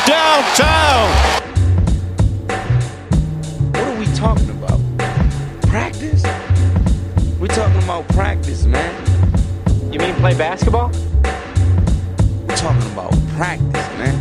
downtown. What are we talking about? Practice? We're talking about practice, man. You mean play basketball? We're talking about practice, man.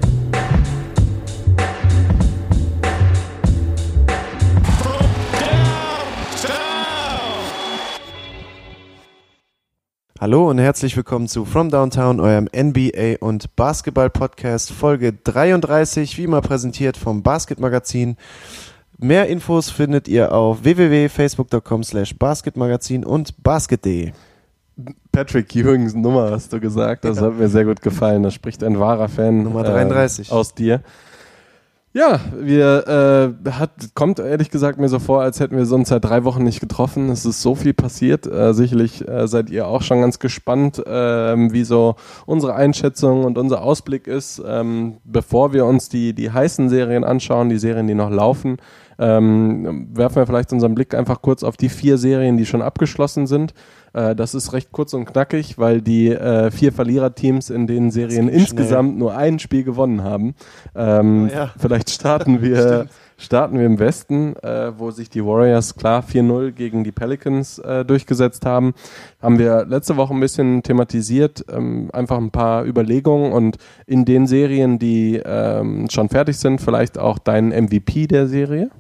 Hallo und herzlich willkommen zu From Downtown, eurem NBA- und Basketball-Podcast, Folge 33, wie immer präsentiert vom Basketmagazin. Mehr Infos findet ihr auf www.facebook.com/basketmagazin und basket.de. Patrick Ewings Nummer hast du gesagt, das hat mir sehr gut gefallen. Da spricht ein wahrer Fan Nummer 33 aus dir. Ja, kommt ehrlich gesagt mir so vor, als hätten wir uns seit 3 Wochen nicht getroffen. Es ist so viel passiert. Sicherlich seid ihr auch schon ganz gespannt, wie so unsere Einschätzung und unser Ausblick ist. Bevor wir uns die heißen Serien anschauen, die Serien, die noch laufen, werfen wir vielleicht unseren Blick einfach kurz auf die 4 Serien, die schon abgeschlossen sind. Das ist recht kurz und knackig, weil die 4 Verliererteams in den Serien insgesamt nur ein Spiel gewonnen haben. Vielleicht starten wir im Westen, wo sich die Warriors klar 4-0 gegen die Pelicans durchgesetzt haben. Haben wir letzte Woche ein bisschen thematisiert, einfach ein paar Überlegungen und in den Serien, die schon fertig sind, vielleicht auch dein MVP der Serie?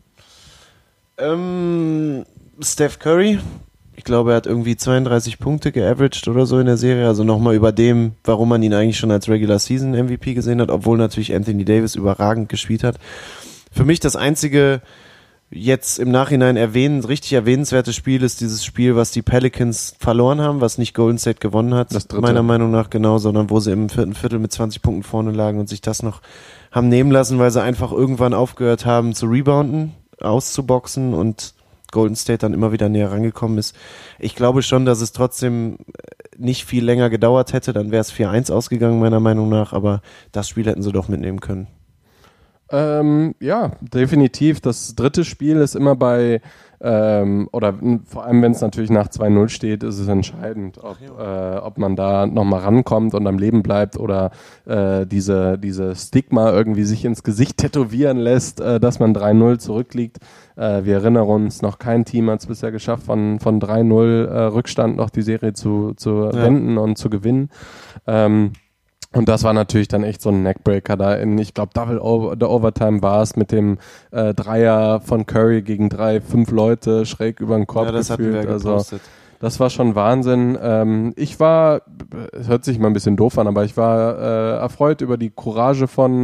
Steph Curry. Ich glaube, er hat irgendwie 32 Punkte geaveraged oder so in der Serie. Also nochmal über dem, warum man ihn eigentlich schon als Regular Season MVP gesehen hat, obwohl natürlich Anthony Davis überragend gespielt hat. Für mich das einzige jetzt im Nachhinein richtig erwähnenswerte Spiel ist dieses Spiel, was die Pelicans verloren haben, was nicht Golden State gewonnen hat, meiner Meinung nach genau, sondern wo sie im 4. Viertel mit 20 Punkten vorne lagen und sich das noch haben nehmen lassen, weil sie einfach irgendwann aufgehört haben zu rebounden, auszuboxen und Golden State dann immer wieder näher rangekommen ist. Ich glaube schon, dass es trotzdem nicht viel länger gedauert hätte, dann wäre es 4-1 ausgegangen, meiner Meinung nach, aber das Spiel hätten sie doch mitnehmen können. Ja, definitiv. Das dritte Spiel ist immer bei, oder vor allem, wenn es natürlich nach 2-0 steht, ist es entscheidend, ob man da nochmal rankommt und am Leben bleibt oder diese Stigma irgendwie sich ins Gesicht tätowieren lässt, dass man 3-0 zurückliegt. Wir erinnern uns, noch kein Team hat es bisher geschafft, von 3-0 Rückstand noch die Serie zu wenden und zu gewinnen. Und das war natürlich dann echt so ein Neckbreaker da ich glaube, Double Overtime war es mit dem Dreier von Curry gegen 5 Leute schräg über den Korb gefühlt. Hatten wir gepostet. Das war schon Wahnsinn. Es hört sich mal ein bisschen doof an, aber ich war erfreut über die Courage von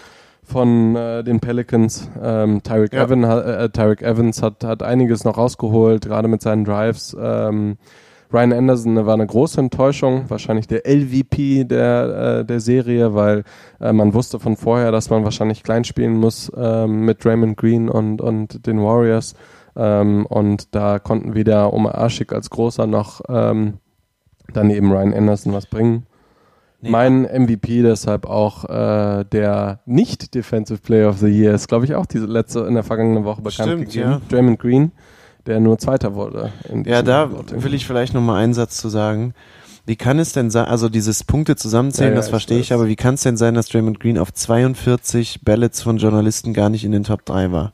den Pelicans. Tyreke Evans hat einiges noch rausgeholt, gerade mit seinen Drives. Ryan Anderson war eine große Enttäuschung, wahrscheinlich der LVP der Serie, weil man wusste von vorher, dass man wahrscheinlich klein spielen muss mit Draymond Green und den Warriors. Und da konnten weder Omar Ashik als Großer noch dann eben Ryan Anderson was bringen. Nee. Mein MVP deshalb auch der nicht-Defensive Player of the Year ist, glaube ich, auch diese letzte in der vergangenen Woche bekannt gegeben. Ja. Draymond Green, der nur Zweiter wurde. Ja, da will ich vielleicht nochmal einen Satz zu sagen. Wie kann es denn sein, also dieses Punkte zusammenzählen, das verstehe ich, aber wie kann es denn sein, dass Draymond Green auf 42 Ballots von Journalisten gar nicht in den Top 3 war?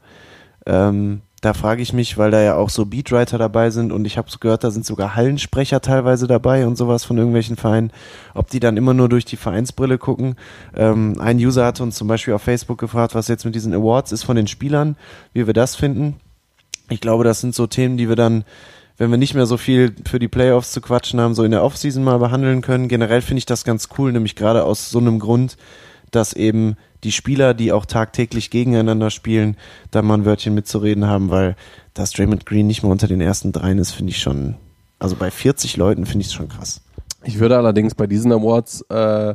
Da frage ich mich, weil da ja auch so Beatwriter dabei sind und ich habe gehört, da sind sogar Hallensprecher teilweise dabei und sowas von irgendwelchen Vereinen, ob die dann immer nur durch die Vereinsbrille gucken. Ein User hatte uns zum Beispiel auf Facebook gefragt, was jetzt mit diesen Awards ist von den Spielern, wie wir das finden. Ich glaube, das sind so Themen, die wir dann, wenn wir nicht mehr so viel für die Playoffs zu quatschen haben, so in der Offseason mal behandeln können. Generell finde ich das ganz cool, nämlich gerade aus so einem Grund, dass eben die Spieler, die auch tagtäglich gegeneinander spielen, da mal ein Wörtchen mitzureden haben, weil dass Draymond Green nicht mehr unter den ersten 3 ist, finde ich schon, also bei 40 Leuten finde ich es schon krass. Ich würde allerdings bei diesen Awards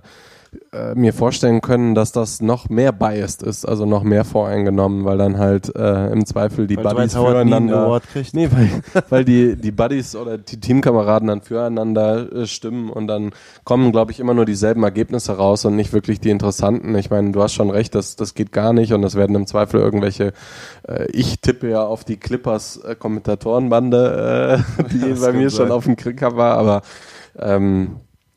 mir vorstellen können, dass das noch mehr biased ist, also noch mehr voreingenommen, weil dann halt im Zweifel die Buddies füreinander, weil die Buddies oder die Teamkameraden dann füreinander stimmen und dann kommen, glaube ich, immer nur dieselben Ergebnisse raus und nicht wirklich die interessanten. Ich meine, du hast schon recht, das geht gar nicht und das werden im Zweifel irgendwelche, ich tippe ja auf die Clippers Kommentatorenbande, die bei mir schon auf dem Kicker war, aber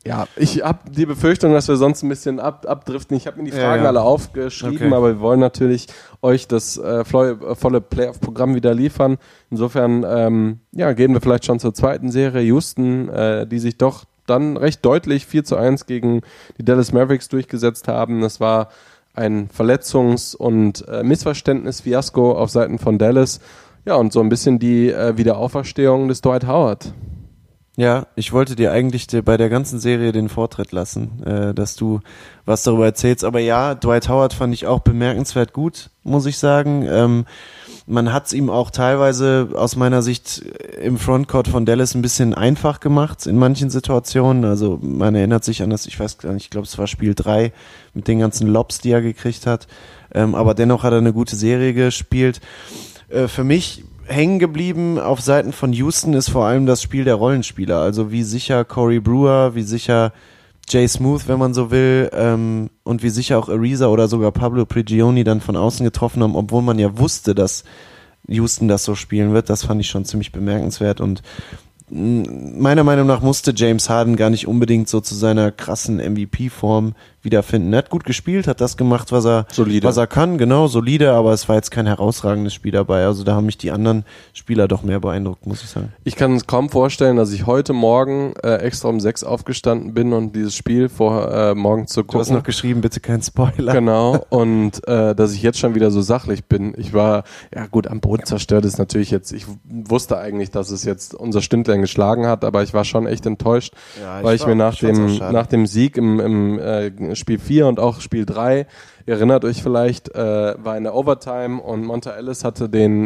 Ja, ich habe die Befürchtung, dass wir sonst ein bisschen abdriften. Ich habe mir die Fragen alle aufgeschrieben, aber wir wollen natürlich euch das volle Playoff-Programm wieder liefern. Insofern gehen wir vielleicht schon zur zweiten Serie. Houston, die sich doch dann recht deutlich 4-1 gegen die Dallas Mavericks durchgesetzt haben. Das war ein Verletzungs- und Missverständnis-Fiasko auf Seiten von Dallas. Ja, und so ein bisschen die Wiederauferstehung des Dwight Howard. Ja, ich wollte dir eigentlich bei der ganzen Serie den Vortritt lassen, dass du was darüber erzählst. Aber ja, Dwight Howard fand ich auch bemerkenswert gut, muss ich sagen. Man hat es ihm auch teilweise aus meiner Sicht im Frontcourt von Dallas ein bisschen einfach gemacht in manchen Situationen. Also man erinnert sich an das, ich weiß gar nicht, ich glaube es war Spiel 3 mit den ganzen Lobs, die er gekriegt hat. Aber dennoch hat er eine gute Serie gespielt. Für mich hängen geblieben auf Seiten von Houston ist vor allem das Spiel der Rollenspieler. Also wie sicher Corey Brewer, wie sicher Jay Smooth, wenn man so will, und wie sicher auch Ariza oder sogar Pablo Prigioni dann von außen getroffen haben, obwohl man ja wusste, dass Houston das so spielen wird. Das fand ich schon ziemlich bemerkenswert und meiner Meinung nach musste James Harden gar nicht unbedingt so zu seiner krassen MVP-Form wiederfinden. Er hat gut gespielt, hat das gemacht, was er kann, genau, solide, aber es war jetzt kein herausragendes Spiel dabei. Also da haben mich die anderen Spieler doch mehr beeindruckt, muss ich sagen. Ich kann es kaum vorstellen, dass ich heute Morgen extra um 6 aufgestanden bin und dieses Spiel morgen zu gucken. Du hast noch geschrieben, bitte kein Spoiler. Genau, und dass ich jetzt schon wieder so sachlich bin. Ich war, ja gut, am Boden zerstört ist natürlich jetzt, ich wusste eigentlich, dass es jetzt unser Stündlein geschlagen hat, aber ich war schon echt enttäuscht, weil ich mir nach dem Sieg im Spiel 4 und auch Spiel 3, ihr erinnert euch vielleicht, war in der Overtime und Monta Ellis hatte den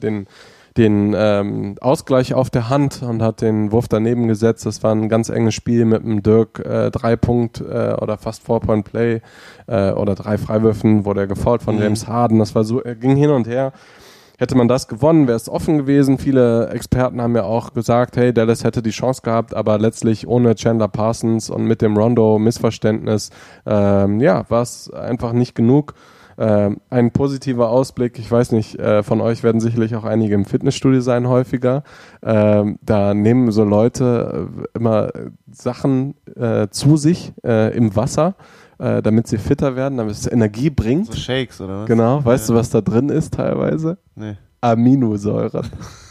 Ausgleich auf der Hand und hat den Wurf daneben gesetzt. Das war ein ganz enges Spiel mit dem Dirk 3-Punkt oder fast 4-Point-Play oder 3 Freiwürfen, wurde er gefoult von James Harden. Das war so, ging hin und her. Hätte man das gewonnen, wäre es offen gewesen. Viele Experten haben ja auch gesagt, hey, Dallas hätte die Chance gehabt, aber letztlich ohne Chandler Parsons und mit dem Rondo-Missverständnis, war es einfach nicht genug. Ein positiver Ausblick, ich weiß nicht, von euch werden sicherlich auch einige im Fitnessstudio sein häufiger. Da nehmen so Leute immer Sachen zu sich im Wasser, damit sie fitter werden, damit es Energie bringt. So Shakes oder was? Genau, weißt du, was da drin ist teilweise? Nee. Aminosäuren.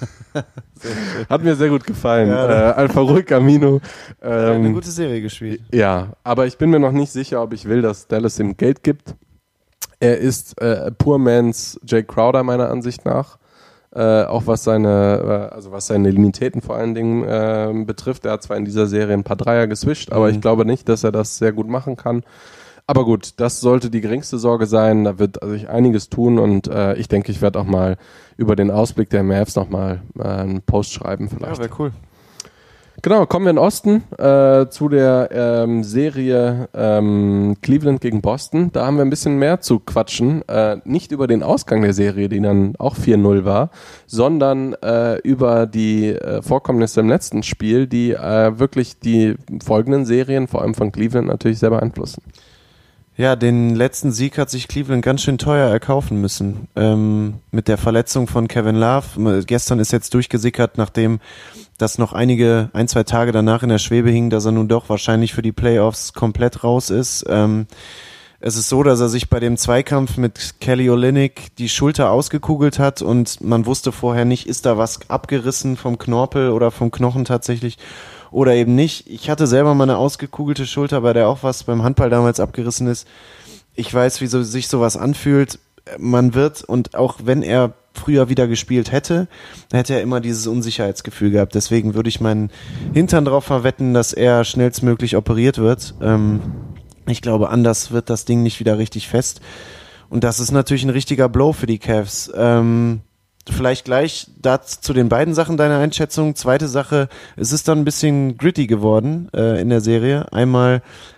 Hat mir sehr gut gefallen. Alpha Ruhig Amino. Eine gute Serie gespielt. Ja, aber ich bin mir noch nicht sicher, ob ich will, dass Dallas ihm Geld gibt. Er ist Poor Man's Jay Crowder meiner Ansicht nach. Auch was seine Limitäten vor allen Dingen betrifft. Er hat zwar in dieser Serie ein paar Dreier geswischt, aber ich glaube nicht, dass er das sehr gut machen kann. Aber gut, das sollte die geringste Sorge sein. Da wird sich einiges tun und ich denke, ich werde auch mal über den Ausblick der Mavs nochmal einen Post schreiben vielleicht. Ja, wäre cool. Genau, kommen wir in den Osten zu der Serie Cleveland gegen Boston. Da haben wir ein bisschen mehr zu quatschen. Nicht über den Ausgang der Serie, die dann auch 4-0 war, sondern über die Vorkommnisse im letzten Spiel, die wirklich die folgenden Serien, vor allem von Cleveland, natürlich sehr beeinflussen. Ja, den letzten Sieg hat sich Cleveland ganz schön teuer erkaufen müssen. Mit der Verletzung von Kevin Love. Gestern ist jetzt durchgesickert, nachdem das noch ein, 2 Tage danach in der Schwebe hing, dass er nun doch wahrscheinlich für die Playoffs komplett raus ist. Es ist so, dass er sich bei dem Zweikampf mit Kelly Olynyk die Schulter ausgekugelt hat und man wusste vorher nicht, ist da was abgerissen vom Knorpel oder vom Knochen tatsächlich oder eben nicht. Ich hatte selber mal eine ausgekugelte Schulter, bei der auch was beim Handball damals abgerissen ist. Ich weiß, wie sich sowas anfühlt. Man wird, und auch wenn er früher wieder gespielt hätte er immer dieses Unsicherheitsgefühl gehabt. Deswegen würde ich meinen Hintern drauf verwetten, dass er schnellstmöglich operiert wird. Ich glaube, anders wird das Ding nicht wieder richtig fest. Und das ist natürlich ein richtiger Blow für die Cavs. Vielleicht gleich zu den beiden Sachen deine Einschätzung. Zweite Sache, es ist dann ein bisschen gritty geworden in der Serie. Einmal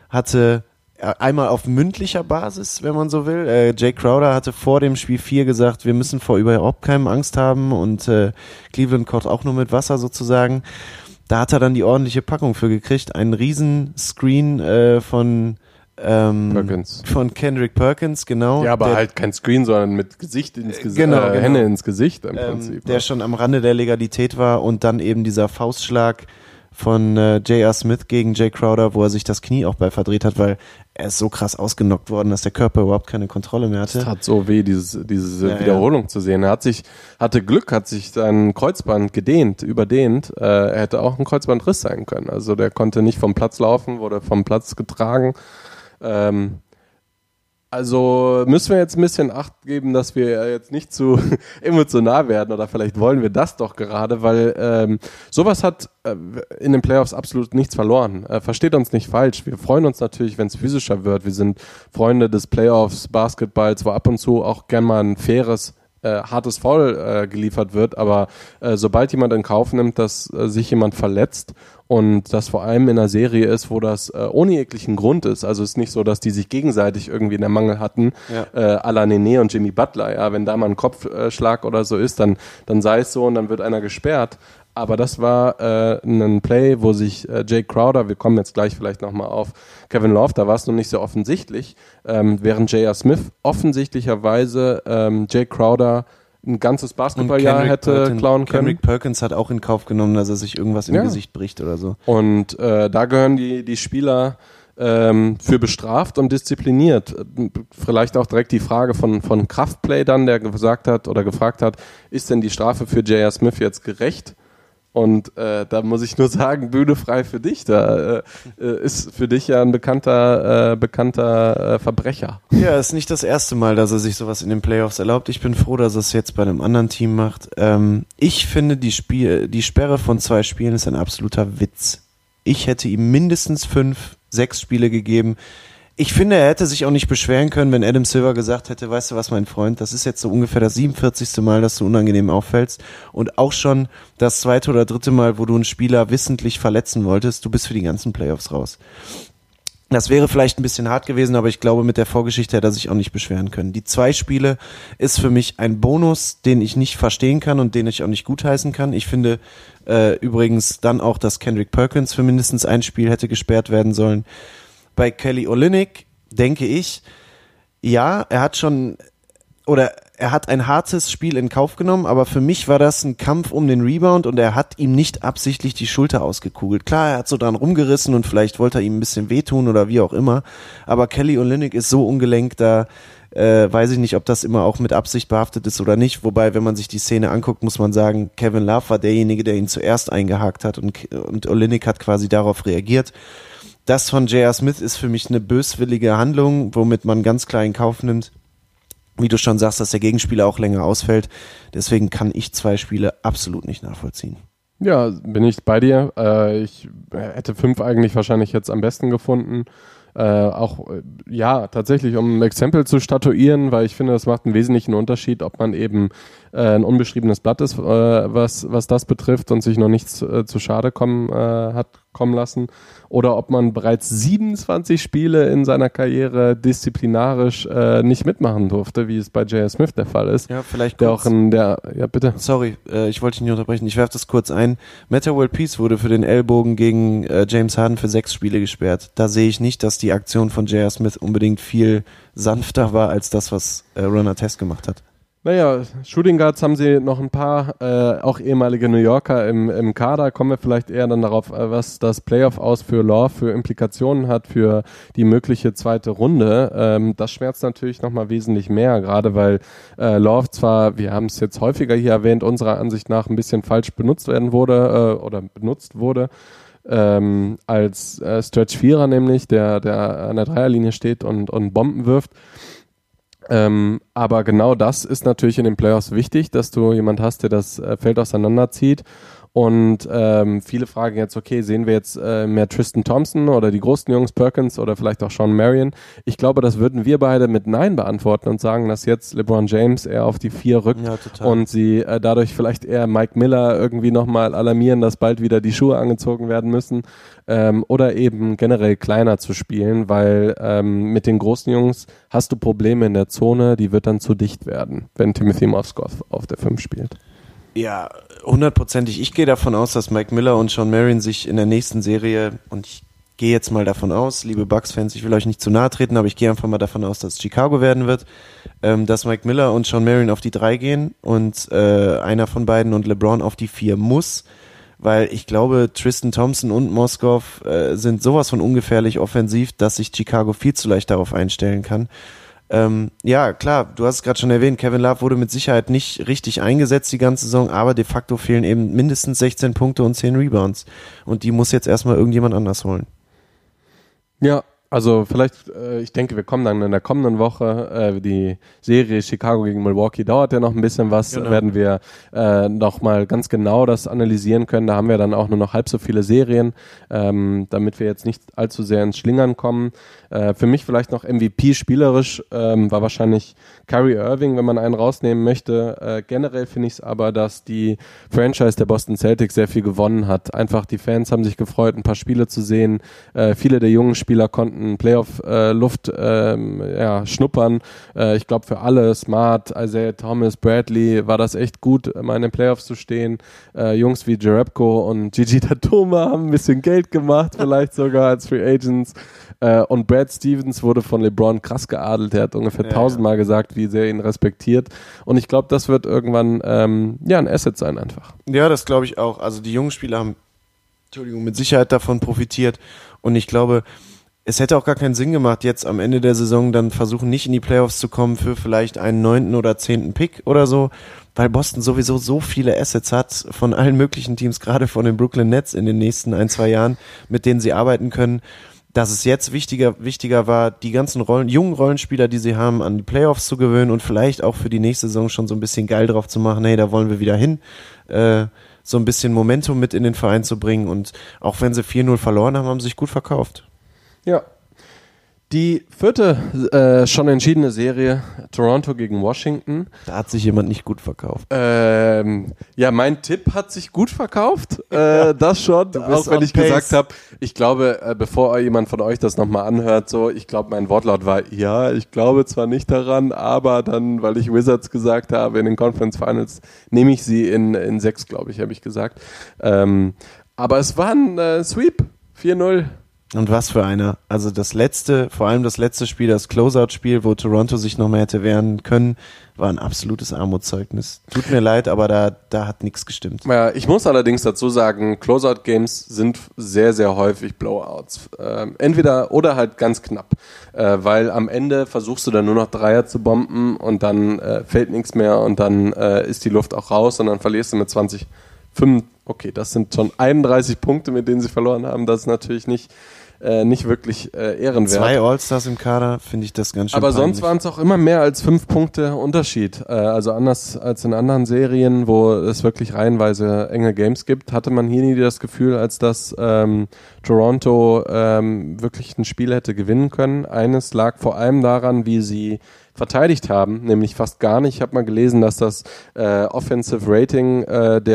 auf mündlicher Basis, wenn man so will. Jay Crowder hatte vor dem Spiel 4 gesagt, wir müssen vor überhaupt keinem Angst haben und Cleveland kocht auch nur mit Wasser sozusagen. Da hat er dann die ordentliche Packung für gekriegt. Einen riesen Screen von Kendrick Perkins, genau. Ja, aber halt kein Screen, sondern mit Gesicht ins Gesicht, genau. Hände ins Gesicht im Prinzip. Der schon am Rande der Legalität war und dann eben dieser Faustschlag von J.R. Smith gegen Jay Crowder, wo er sich das Knie auch bei verdreht hat, weil er ist so krass ausgenockt worden, dass der Körper überhaupt keine Kontrolle mehr hatte. Es tat so weh, diese Wiederholung zu sehen. Er hatte Glück, hat sich sein Kreuzband überdehnt. Er hätte auch ein Kreuzbandriss sein können. Also der konnte nicht vom Platz laufen, wurde vom Platz getragen. Also müssen wir jetzt ein bisschen Acht geben, dass wir jetzt nicht zu emotional werden, oder vielleicht wollen wir das doch gerade, weil sowas hat in den Playoffs absolut nichts verloren. Versteht uns nicht falsch, wir freuen uns natürlich, wenn es physischer wird. Wir sind Freunde des Playoffs, Basketballs, wo ab und zu auch gern mal ein faires, hartes Foul geliefert wird, aber sobald jemand in Kauf nimmt, dass sich jemand verletzt und das vor allem in einer Serie ist, wo das ohne jeglichen Grund ist, also es ist nicht so, dass die sich gegenseitig irgendwie in der Mangel hatten, à la Nene und Jimmy Butler, ja, wenn da mal ein Kopfschlag oder so ist, dann sei es so und dann wird einer gesperrt. Aber das war ein Play, wo sich Jay Crowder, wir kommen jetzt gleich vielleicht nochmal auf Kevin Love, da war es noch nicht so offensichtlich, während J.R. Smith offensichtlicherweise Jay Crowder ein ganzes Basketballjahr hätte klauen können. Kendrick Perkins hat auch in Kauf genommen, dass er sich irgendwas im Gesicht bricht oder so. Und da gehören die Spieler für bestraft und diszipliniert. Vielleicht auch direkt die Frage von Kraftplay dann, der gesagt hat oder gefragt hat, ist denn die Strafe für J.R. Smith jetzt gerecht? Und da muss ich nur sagen, Bühne frei für dich. Da ist für dich ja ein bekannter Verbrecher. Ja, ist nicht das erste Mal, dass er sich sowas in den Playoffs erlaubt. Ich bin froh, dass er es jetzt bei einem anderen Team macht. Ich finde, die Sperre von 2 Spielen ist ein absoluter Witz. Ich hätte ihm mindestens 5, 6 Spiele gegeben. Ich finde, er hätte sich auch nicht beschweren können, wenn Adam Silver gesagt hätte, weißt du was, mein Freund, das ist jetzt so ungefähr das 47. Mal, dass du unangenehm auffällst und auch schon das 2. oder 3. Mal, wo du einen Spieler wissentlich verletzen wolltest, du bist für die ganzen Playoffs raus. Das wäre vielleicht ein bisschen hart gewesen, aber ich glaube, mit der Vorgeschichte hätte er sich auch nicht beschweren können. Die 2 Spiele ist für mich ein Bonus, den ich nicht verstehen kann und den ich auch nicht gutheißen kann. Ich finde übrigens dann auch, dass Kendrick Perkins für mindestens ein Spiel hätte gesperrt werden sollen. Bei Kelly Olynyk denke ich, ja, er hat ein hartes Spiel in Kauf genommen, aber für mich war das ein Kampf um den Rebound und er hat ihm nicht absichtlich die Schulter ausgekugelt. Klar, er hat so dran rumgerissen und vielleicht wollte er ihm ein bisschen wehtun oder wie auch immer, aber Kelly Olynyk ist so ungelenkt, da weiß ich nicht, ob das immer auch mit Absicht behaftet ist oder nicht, wobei, wenn man sich die Szene anguckt, muss man sagen, Kevin Love war derjenige, der ihn zuerst eingehakt hat und Olynyk hat quasi darauf reagiert. Das von J.R. Smith ist für mich eine böswillige Handlung, womit man ganz klar in Kauf nimmt, wie du schon sagst, dass der Gegenspieler auch länger ausfällt. Deswegen kann ich 2 Spiele absolut nicht nachvollziehen. Ja, bin ich bei dir. Ich hätte 5 eigentlich wahrscheinlich jetzt am besten gefunden. Tatsächlich, um ein Exempel zu statuieren, weil ich finde, das macht einen wesentlichen Unterschied, ob man eben ein unbeschriebenes Blatt ist, was das betrifft und sich noch nichts zu Schade hat kommen lassen, oder ob man bereits 27 Spiele in seiner Karriere disziplinarisch nicht mitmachen durfte, wie es bei J.R. Smith der Fall ist. Ja, vielleicht der kurz. Bitte. Sorry, ich wollte dich nicht unterbrechen. Ich werfe das kurz ein. Metta World Peace wurde für den Ellbogen gegen James Harden für 6 Spiele gesperrt. Da sehe ich nicht, dass die Aktion von J.R. Smith unbedingt viel sanfter war als das, was Ron Artest gemacht hat. Naja, Shooting Guards haben sie noch ein paar, auch ehemalige New Yorker im Kader. Kommen wir vielleicht eher dann darauf, was das Playoff aus für Love für Implikationen hat für die mögliche 2. Runde. Das schmerzt natürlich nochmal wesentlich mehr, gerade weil Love zwar, wir haben es jetzt häufiger hier erwähnt, unserer Ansicht nach ein bisschen falsch benutzt wurde, als Stretch-Vierer nämlich, der an der Dreierlinie steht und Bomben wirft. Aber genau das ist natürlich in den Playoffs wichtig, dass du jemand hast, der das Feld auseinanderzieht. Und viele fragen jetzt, okay, sehen wir jetzt mehr Tristan Thompson oder die großen Jungs, Perkins oder vielleicht auch Sean Marion? Ich glaube, das würden wir beide mit Nein beantworten und sagen, dass jetzt LeBron James eher auf die 4 rückt und sie dadurch vielleicht eher Mike Miller irgendwie nochmal alarmieren, dass bald wieder die Schuhe angezogen werden müssen, oder eben generell kleiner zu spielen, weil mit den großen Jungs hast du Probleme in der Zone, die wird dann zu dicht werden, wenn Timothy Mozgov auf der 5 spielt. Ja, 100%. Ich gehe davon aus, dass Mike Miller und Sean Marion sich in der nächsten Serie, und ich gehe jetzt mal davon aus, liebe Bucks-Fans, ich will euch nicht zu nahe treten, aber ich gehe einfach mal davon aus, dass es Chicago werden wird, dass Mike Miller und Sean Marion auf die 3 gehen und einer von beiden und LeBron auf die 4 muss, weil ich glaube, Tristan Thompson und Moskow sind sowas von ungefährlich offensiv, dass sich Chicago viel zu leicht darauf einstellen kann. Ja, klar, du hast es gerade schon erwähnt, Kevin Love wurde mit Sicherheit nicht richtig eingesetzt die ganze Saison, aber de facto fehlen eben mindestens 16 Punkte und 10 Rebounds. Und die muss jetzt erstmal irgendjemand anders holen. Ja, also vielleicht, ich denke, wir kommen dann in der kommenden Woche, die Serie Chicago gegen Milwaukee dauert ja noch ein bisschen was, genau. Werden wir noch mal ganz genau das analysieren können. Da haben wir dann auch nur noch halb so viele Serien, damit wir jetzt nicht allzu sehr ins Schlingern kommen. Für mich vielleicht noch MVP spielerisch war wahrscheinlich Kyrie Irving, wenn man einen rausnehmen möchte. Generell finde ich es aber, dass die Franchise der Boston Celtics sehr viel gewonnen hat. Einfach die Fans haben sich gefreut, ein paar Spiele zu sehen. Viele der jungen Spieler konnten Playoff-Luft schnuppern. Ich glaube für alle, Smart, Isaiah Thomas, Bradley, war das echt gut, mal in den Playoffs zu stehen. Jungs wie Jerebko und Gigi Datoma haben ein bisschen Geld gemacht, vielleicht sogar als Free Agents. Und Brad Stevens wurde von LeBron krass geadelt. Er hat ungefähr 1000-mal gesagt, wie sehr er ihn respektiert. Und ich glaube, das wird irgendwann ein Asset sein einfach. Ja, das glaube ich auch. Also die jungen Spieler haben, mit Sicherheit davon profitiert. Und ich glaube, es hätte auch gar keinen Sinn gemacht, jetzt am Ende der Saison dann versuchen, nicht in die Playoffs zu kommen für vielleicht einen 9. oder 10. Pick oder so, weil Boston sowieso so viele Assets hat von allen möglichen Teams, gerade von den Brooklyn Nets in den nächsten 1-2 Jahren, mit denen sie arbeiten können, dass es jetzt wichtiger war, die ganzen jungen Rollenspieler, die sie haben, an die Playoffs zu gewöhnen und vielleicht auch für die nächste Saison schon so ein bisschen geil drauf zu machen, hey, da wollen wir wieder hin, so ein bisschen Momentum mit in den Verein zu bringen, und auch wenn sie 4-0 verloren haben, haben sie sich gut verkauft. Ja. Die vierte schon entschiedene Serie, Toronto gegen Washington. Da hat sich jemand nicht gut verkauft. Ja, mein Tipp hat sich gut verkauft. Das schon, auch wenn ich gesagt habe, ich glaube, bevor jemand von euch das nochmal anhört, ich glaube, mein Wortlaut war, ja, ich glaube zwar nicht daran, aber dann, weil ich Wizards gesagt habe, in den Conference Finals nehme ich sie in 6, glaube ich, habe ich gesagt. Aber es war ein Sweep, 4-0. Und was für einer. Also vor allem das letzte Spiel, das Closeout-Spiel, wo Toronto sich noch mehr hätte wehren können, war ein absolutes Armutszeugnis. Tut mir leid, aber da hat nichts gestimmt. Ja, ich muss allerdings dazu sagen, Closeout-Games sind sehr, sehr häufig Blowouts. Entweder oder halt ganz knapp. Weil am Ende versuchst du dann nur noch Dreier zu bomben und dann fällt nichts mehr und dann ist die Luft auch raus und dann verlierst du mit 20, 5. Okay, das sind schon 31 Punkte, mit denen sie verloren haben. Das ist natürlich nicht wirklich ehrenwert. 2 All-Stars im Kader, finde ich das ganz schön Aber peinlich. sonst waren es auch immer mehr als 5 Punkte Unterschied. Also anders als in anderen Serien, wo es wirklich reihenweise enge Games gibt, hatte man hier nie das Gefühl, als dass Toronto wirklich ein Spiel hätte gewinnen können. Eines lag vor allem daran, wie sie verteidigt haben, nämlich fast gar nicht. Ich habe mal gelesen, dass das Offensive Rating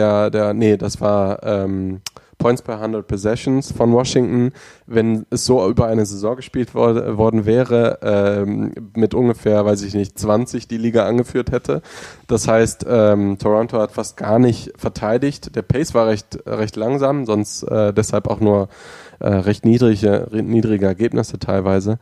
das war Points per 100 Possessions von Washington, wenn es so über eine Saison gespielt worden wäre, mit ungefähr, 20 die Liga angeführt hätte. Das heißt, Toronto hat fast gar nicht verteidigt. Der Pace war recht langsam, sonst deshalb auch nur recht niedrige Ergebnisse teilweise.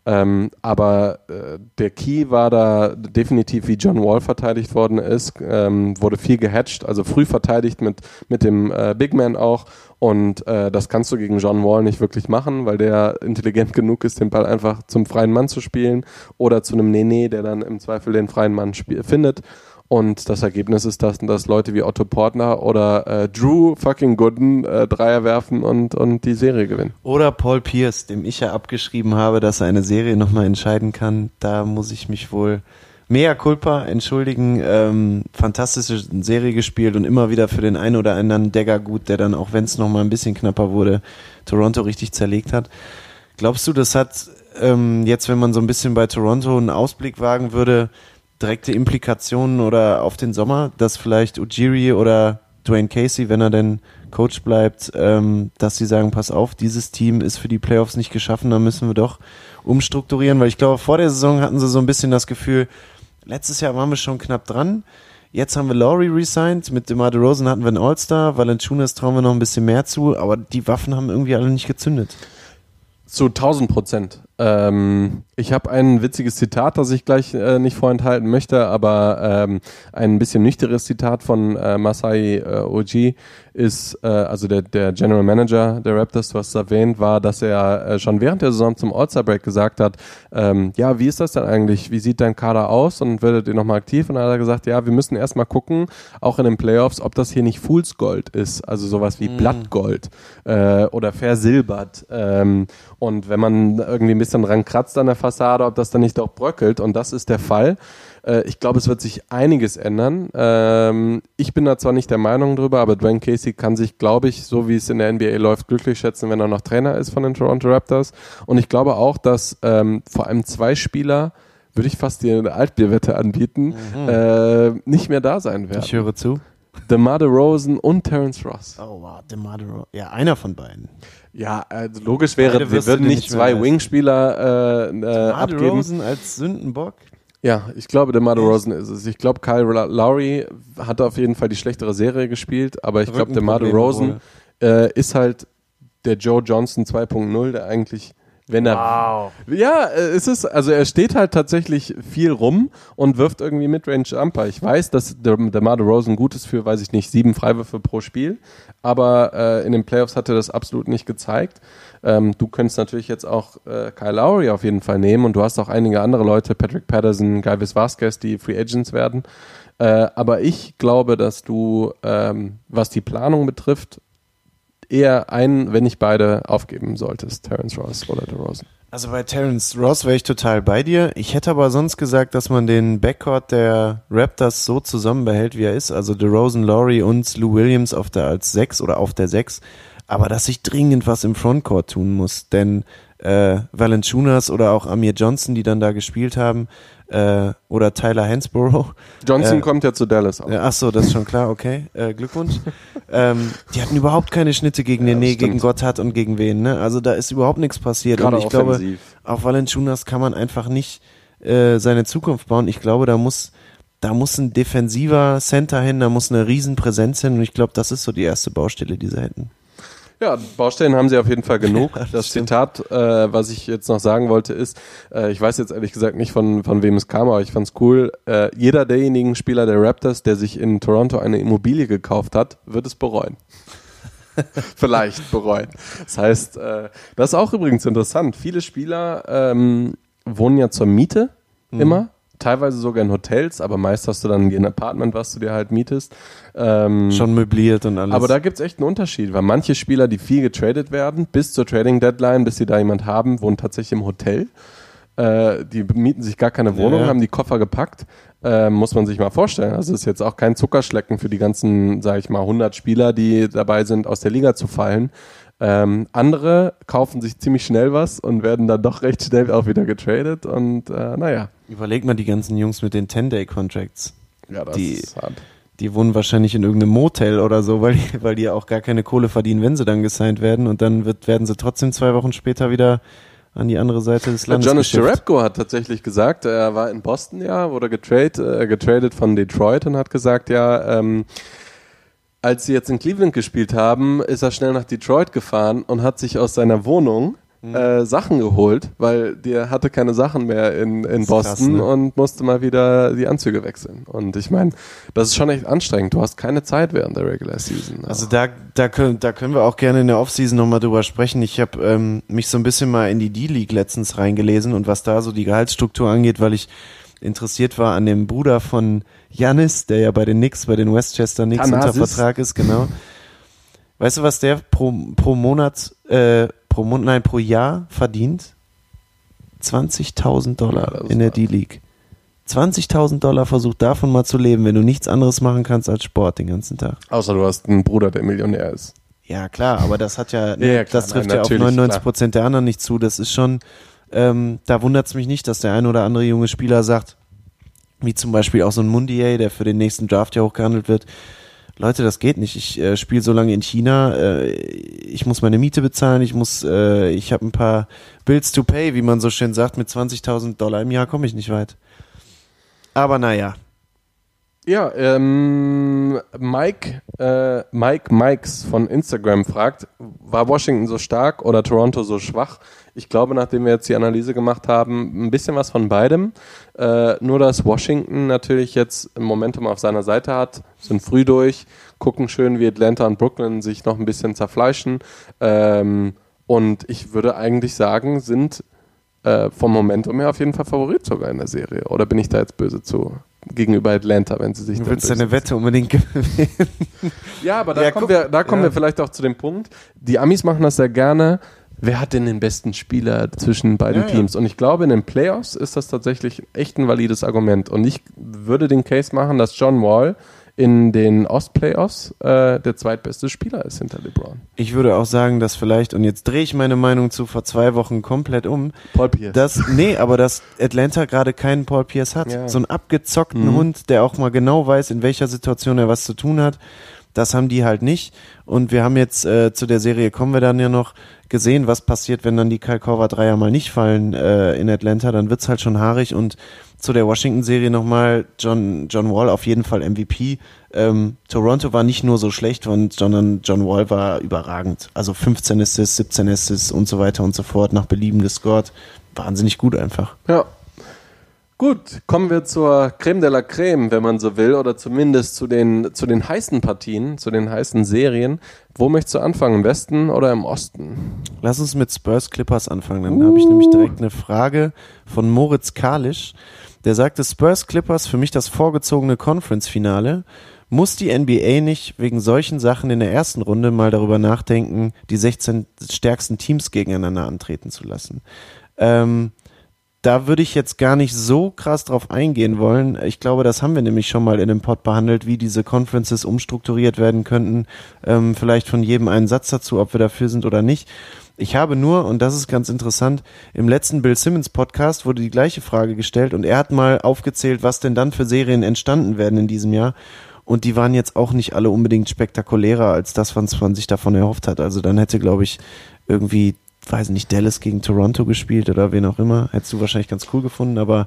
Aber der Key war da definitiv, wie John Wall verteidigt worden ist, wurde viel gehatcht, also früh verteidigt mit dem Big Man auch, und das kannst du gegen John Wall nicht wirklich machen, weil der intelligent genug ist, den Ball einfach zum freien Mann zu spielen oder zu einem Nene, der dann im Zweifel den freien Mann findet. Und das Ergebnis ist, dass Leute wie Otto Portner oder Drew fucking Gooden Dreier werfen und die Serie gewinnen. Oder Paul Pierce, dem ich ja abgeschrieben habe, dass er eine Serie nochmal entscheiden kann. Da muss ich mich wohl mea culpa entschuldigen. Fantastische Serie gespielt und immer wieder für den einen oder anderen Dagger gut, der dann, auch wenn es nochmal ein bisschen knapper wurde, Toronto richtig zerlegt hat. Glaubst du, das hat jetzt, wenn man so ein bisschen bei Toronto einen Ausblick wagen würde, direkte Implikationen oder auf den Sommer, dass vielleicht Ujiri oder Dwayne Casey, wenn er denn Coach bleibt, dass sie sagen, pass auf, dieses Team ist für die Playoffs nicht geschaffen, da müssen wir doch umstrukturieren, weil ich glaube, vor der Saison hatten sie so ein bisschen das Gefühl, letztes Jahr waren wir schon knapp dran, jetzt haben wir Lowry resigned, mit DeMar DeRozan hatten wir einen All-Star, Valanciunas trauen wir noch ein bisschen mehr zu, aber die Waffen haben irgendwie alle nicht gezündet. Zu 1000%. Ich habe ein witziges Zitat, das ich gleich nicht vorenthalten möchte, aber ein bisschen nüchternes Zitat von Masai Ujiri ist, also der General Manager der Raptors, du hast es erwähnt, war, dass er schon während der Saison zum All-Star-Break gesagt hat, ja, wie ist das denn eigentlich? Wie sieht dein Kader aus? Und werdet ihr nochmal aktiv? Und dann hat er gesagt, ja, wir müssen erstmal gucken, auch in den Playoffs, ob das hier nicht Fool's Gold ist, also sowas wie Blattgold oder versilbert. Und wenn man irgendwie ein bisschen dran kratzt an der Fassade, ob das dann nicht auch bröckelt. Und das ist der Fall. Ich glaube, es wird sich einiges ändern. Ich bin da zwar nicht der Meinung drüber, aber Dwayne Casey kann sich, glaube ich, so wie es in der NBA läuft, glücklich schätzen, wenn er noch Trainer ist von den Toronto Raptors. Und ich glaube auch, dass vor allem 2 Spieler, würde ich fast dir eine Altbierwette anbieten, nicht mehr da sein werden. Ich höre zu. DeMar DeRozan und Terrence Ross. Oh wow, DeMar DeRozan. Ja, einer von beiden. Ja, also logisch wäre, Beide wir würden nicht 2 Wing-Spieler abgeben. DeRozan als Sündenbock? Ja, ich glaube, DeMar DeRozan ist es. Ich glaube, Kyle Lowry hat auf jeden Fall die schlechtere Serie gespielt, aber ich glaube, DeMar DeRozan ist halt der Joe Johnson 2.0, der eigentlich, wenn er... Wow. Ja, es ist, also er steht halt tatsächlich viel rum und wirft irgendwie Midrange-Jumper. Ich weiß, dass DeMar DeRozan gut ist für, weiß ich nicht, 7 Freiwürfe pro Spiel, aber in den Playoffs hat er das absolut nicht gezeigt. Du könntest natürlich jetzt auch Kyle Lowry auf jeden Fall nehmen und du hast auch einige andere Leute, Patrick Patterson, Gaivis Vasquez, die Free Agents werden. Aber ich glaube, dass du, was die Planung betrifft, eher einen, wenn nicht beide, aufgeben solltest, Terrence Ross oder DeRozan. Also bei Terrence Ross wäre ich total bei dir. Ich hätte aber sonst gesagt, dass man den Backcourt der Raptors so zusammen behält, wie er ist. Also DeRozan, Lowry und Lou Williams auf der 6. Aber dass ich dringend was im Frontcourt tun muss, denn Valanciunas oder auch Amir Johnson, die dann da gespielt haben, oder Tyler Hansborough. Johnson kommt ja zu Dallas auch. Ach so, das ist schon klar, okay, Glückwunsch. Die hatten überhaupt keine Schnitte gegen gegen Gotthard und gegen wen, ne? Also da ist überhaupt nichts passiert. Gerade und ich offensiv. glaube, auf Valanciunas kann man einfach nicht seine Zukunft bauen. Ich glaube, da muss ein defensiver Center hin, da muss eine Riesenpräsenz hin und ich glaube, das ist so die erste Baustelle, die sie hätten. Ja, Baustellen haben sie auf jeden Fall genug. Ja, das Zitat, was ich jetzt noch sagen wollte, ist, ich weiß jetzt ehrlich gesagt nicht von wem es kam, aber ich fand's cool. Jeder derjenigen Spieler der Raptors, der sich in Toronto eine Immobilie gekauft hat, wird es bereuen. Vielleicht bereuen. Das heißt, das ist auch übrigens interessant. Viele Spieler wohnen ja zur Miete immer. Teilweise sogar in Hotels, aber meist hast du dann ein Apartment, was du dir halt mietest. Schon möbliert und alles. Aber da gibt's echt einen Unterschied, weil manche Spieler, die viel getradet werden, bis zur Trading-Deadline, bis sie da jemand haben, wohnen tatsächlich im Hotel. Die mieten sich gar keine Wohnung, haben die Koffer gepackt. Muss man sich mal vorstellen. Also es ist jetzt auch kein Zuckerschlecken für die ganzen, sag ich mal, 100 Spieler, die dabei sind, aus der Liga zu fallen. Andere kaufen sich ziemlich schnell was und werden dann doch recht schnell auch wieder getradet und naja. Überleg mal die ganzen Jungs mit den 10-Day-Contracts. Ja, das ist hart. Die wohnen wahrscheinlich in irgendeinem Motel oder so, weil die ja auch gar keine Kohle verdienen, wenn sie dann gesigned werden und dann werden sie trotzdem 2 Wochen später wieder an die andere Seite des Landes Jonas geschifft. Jerebko hat tatsächlich gesagt, er war in Boston, ja, wurde getradet von Detroit und hat gesagt, ja, als sie jetzt in Cleveland gespielt haben, ist er schnell nach Detroit gefahren und hat sich aus seiner Wohnung Sachen geholt, weil der hatte keine Sachen mehr in Boston krass, ne? Und musste mal wieder die Anzüge wechseln. Und ich meine, das ist schon echt anstrengend. Du hast keine Zeit während der Regular Season. Also da können wir auch gerne in der Offseason nochmal drüber sprechen. Ich habe mich so ein bisschen mal in die D-League letztens reingelesen und was da so die Gehaltsstruktur angeht, weil ich interessiert war an dem Bruder von Giannis, der ja bei den Westchester Knicks unter Vertrag ist, genau. Weißt du, was der pro Jahr verdient? $20.000 in der D-League. $20.000 versucht davon mal zu leben, wenn du nichts anderes machen kannst als Sport den ganzen Tag. Außer du hast einen Bruder, der Millionär ist. Ja, klar, aber das hat ja, klar, das trifft ja auf 99% der anderen nicht zu. Das ist schon, da wundert es mich nicht, dass der ein oder andere junge Spieler sagt, wie zum Beispiel auch so ein Mundier, der für den nächsten Draft ja hochgehandelt wird, Leute, das geht nicht. Ich spiele so lange in China, ich muss meine Miete bezahlen, ich habe ein paar Bills to pay, wie man so schön sagt, mit $20.000 im Jahr komme ich nicht weit. Aber naja. Ja, Mikes von Instagram fragt, war Washington so stark oder Toronto so schwach? Ich glaube, nachdem wir jetzt die Analyse gemacht haben, ein bisschen was von beidem. Nur, dass Washington natürlich jetzt ein Momentum auf seiner Seite hat, sind früh durch, gucken schön, wie Atlanta und Brooklyn sich noch ein bisschen zerfleischen. Und ich würde eigentlich sagen, sind vom Momentum her auf jeden Fall Favorit sogar in der Serie. Oder bin ich da jetzt böse gegenüber Atlanta, wenn sie sich du willst deine Wette unbedingt gewinnen. Ja, aber da kommen wir vielleicht auch zu dem Punkt. Die Amis machen das sehr gerne. Wer hat denn den besten Spieler zwischen beiden Teams? Und ich glaube, in den Playoffs ist das tatsächlich echt ein valides Argument. Und ich würde den Case machen, dass John Wall in den Ostplayoffs der zweitbeste Spieler ist hinter LeBron. Ich würde auch sagen, dass vielleicht, und jetzt drehe ich meine Meinung zu vor 2 Wochen komplett um, Paul Pierce. Dass Atlanta gerade keinen Paul Pierce hat. Ja. So einen abgezockten Hund, der auch mal genau weiß, in welcher Situation er was zu tun hat. Das haben die halt nicht. Und wir haben jetzt zu der Serie, kommen wir dann ja noch, gesehen, was passiert, wenn dann die Kyle Korver-Dreier mal nicht fallen in Atlanta. Dann wird's halt schon haarig. Und zu der Washington-Serie nochmal, John Wall auf jeden Fall MVP. Toronto war nicht nur so schlecht, sondern John Wall war überragend. Also 15 Assists, 17 Assists und so weiter und so fort, nach Belieben gescored. Wahnsinnig gut einfach. Ja. Gut, kommen wir zur Creme de la Creme, wenn man so will, oder zumindest zu den heißen Partien, zu den heißen Serien. Wo möchtest du anfangen, im Westen oder im Osten? Lass uns mit Spurs Clippers anfangen. Dann habe ich nämlich direkt eine Frage von Moritz Kalisch. Der sagte, Spurs Clippers für mich das vorgezogene Conference-Finale. Muss die NBA nicht wegen solchen Sachen in der ersten Runde mal darüber nachdenken, die 16 stärksten Teams gegeneinander antreten zu lassen? Da würde ich jetzt gar nicht so krass drauf eingehen wollen. Ich glaube, das haben wir nämlich schon mal in dem Pod behandelt, wie diese Conferences umstrukturiert werden könnten. Vielleicht von jedem einen Satz dazu, ob wir dafür sind oder nicht. Ich habe nur, und das ist ganz interessant, im letzten Bill Simmons Podcast wurde die gleiche Frage gestellt und er hat mal aufgezählt, was denn dann für Serien entstanden werden in diesem Jahr. Und die waren jetzt auch nicht alle unbedingt spektakulärer als das, was man sich davon erhofft hat. Also dann hätte, glaube ich, irgendwie, weiß nicht, Dallas gegen Toronto gespielt oder wen auch immer. Hättest du wahrscheinlich ganz cool gefunden, aber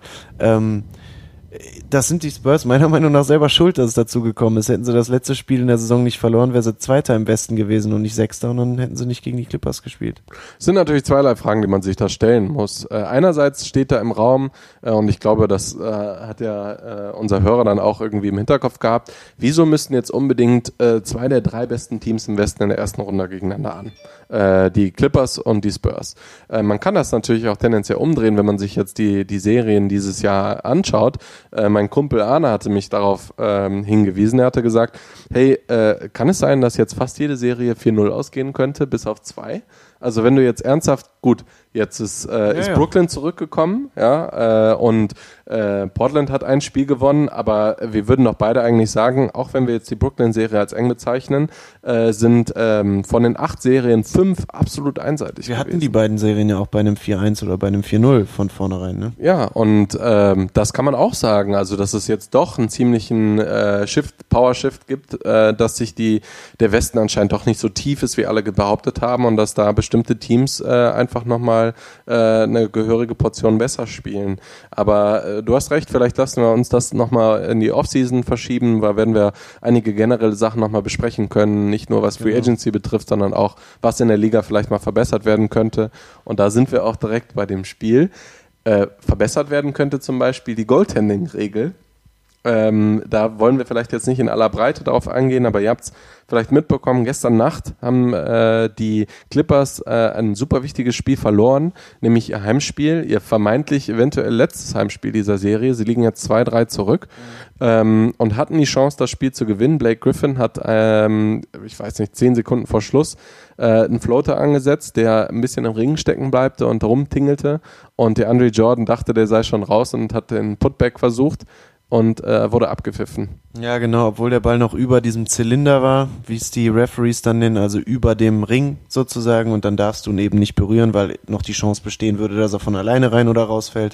das sind die Spurs meiner Meinung nach selber schuld, dass es dazu gekommen ist. Hätten sie das letzte Spiel in der Saison nicht verloren, wäre sie Zweiter im Westen gewesen und nicht Sechster und dann hätten sie nicht gegen die Clippers gespielt. Es sind natürlich zweierlei Fragen, die man sich da stellen muss. Einerseits steht da im Raum, und ich glaube, das hat ja unser Hörer dann auch irgendwie im Hinterkopf gehabt, wieso müssten jetzt unbedingt 2 der 3 besten Teams im Westen in der ersten Runde gegeneinander an? Die Clippers und die Spurs. Man kann das natürlich auch tendenziell umdrehen, wenn man sich jetzt die Serien dieses Jahr anschaut. Mein Kumpel Arne hatte mich darauf hingewiesen. Er hatte gesagt, hey, kann es sein, dass jetzt fast jede Serie 4-0 ausgehen könnte, bis auf 2? Also wenn du jetzt ernsthaft, gut, jetzt ist Brooklyn zurückgekommen, und Portland hat ein Spiel gewonnen, aber wir würden doch beide eigentlich sagen, auch wenn wir jetzt die Brooklyn-Serie als eng bezeichnen, sind von den 8 Serien 5 absolut einseitig Wir hatten die beiden Serien ja auch bei einem 4-1 oder bei einem 4-0 von vornherein, ne? Ja, und das kann man auch sagen, also dass es jetzt doch einen ziemlichen Power-Shift gibt, dass sich der Westen anscheinend doch nicht so tief ist, wie alle behauptet haben und dass da bestimmte Teams einfach nochmal eine gehörige Portion besser spielen. Aber du hast recht, vielleicht lassen wir uns das nochmal in die Offseason verschieben, weil werden wir einige generelle Sachen nochmal besprechen können, nicht nur was Free Agency betrifft, sondern auch was in der Liga vielleicht mal verbessert werden könnte. Und da sind wir auch direkt bei dem Spiel. Verbessert werden könnte zum Beispiel die Goaltending-Regel. Da wollen wir vielleicht jetzt nicht in aller Breite darauf eingehen, aber ihr habt es vielleicht mitbekommen, gestern Nacht haben die Clippers ein super wichtiges Spiel verloren, nämlich ihr Heimspiel, ihr vermeintlich eventuell letztes Heimspiel dieser Serie. Sie liegen jetzt 2-3 zurück und hatten die Chance, das Spiel zu gewinnen. Blake Griffin hat, 10 Sekunden vor Schluss einen Floater angesetzt, der ein bisschen im Ring stecken bleibte und rumtingelte und der Andre Jordan dachte, der sei schon raus und hat den Putback versucht und wurde abgepfiffen. Ja, genau, obwohl der Ball noch über diesem Zylinder war, wie es die Referees dann nennen, also über dem Ring sozusagen, und dann darfst du ihn eben nicht berühren, weil noch die Chance bestehen würde, dass er von alleine rein oder rausfällt.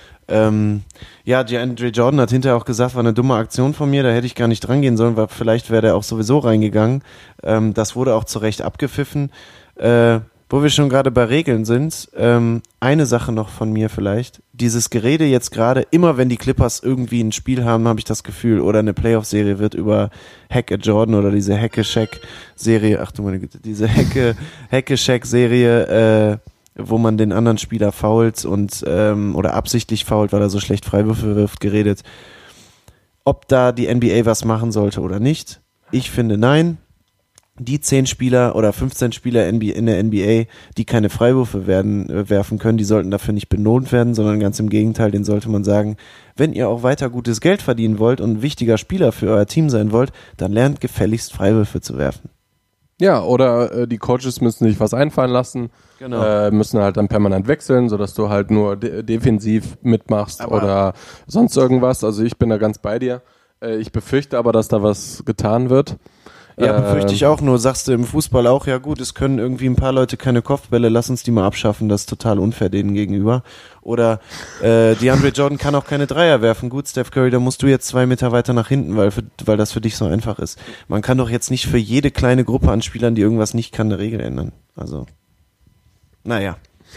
DeAndre Jordan hat hinterher auch gesagt, war eine dumme Aktion von mir, da hätte ich gar nicht dran gehen sollen, weil vielleicht wäre der auch sowieso reingegangen. Das wurde auch zu Recht abgepfiffen. Wo wir schon gerade bei Regeln sind, eine Sache noch von mir vielleicht. Dieses Gerede jetzt gerade, immer wenn die Clippers irgendwie ein Spiel haben, habe ich das Gefühl, oder eine Playoff-Serie wird über Hack a Jordan oder diese Hacke-Shack-Serie, ach du meine Güte, diese Hacke-Shack-Serie, wo man den anderen Spieler foult und oder absichtlich foult, weil er so schlecht Freiwürfe wirft, geredet. Ob da die NBA was machen sollte oder nicht. Ich finde nein. Die 10 Spieler oder 15 Spieler in der NBA, die keine Freiwürfe werfen können, die sollten dafür nicht belohnt werden, sondern ganz im Gegenteil, denen sollte man sagen, wenn ihr auch weiter gutes Geld verdienen wollt und ein wichtiger Spieler für euer Team sein wollt, dann lernt gefälligst Freiwürfe zu werfen. Ja, oder die Coaches müssen sich was einfallen lassen, müssen halt dann permanent wechseln, sodass du halt nur defensiv mitmachst oder sonst irgendwas. Also ich bin da ganz bei dir. Ich befürchte aber, dass da was getan wird. Ja, befürchte ich auch, nur sagst du im Fußball auch, ja gut, es können irgendwie ein paar Leute keine Kopfbälle, lass uns die mal abschaffen, das ist total unfair denen gegenüber. Oder DeAndre Jordan kann auch keine Dreier werfen, gut, Steph Curry, da musst du jetzt 2 Meter weiter nach hinten, weil das für dich so einfach ist. Man kann doch jetzt nicht für jede kleine Gruppe an Spielern, die irgendwas nicht kann, eine Regel ändern. Also, naja.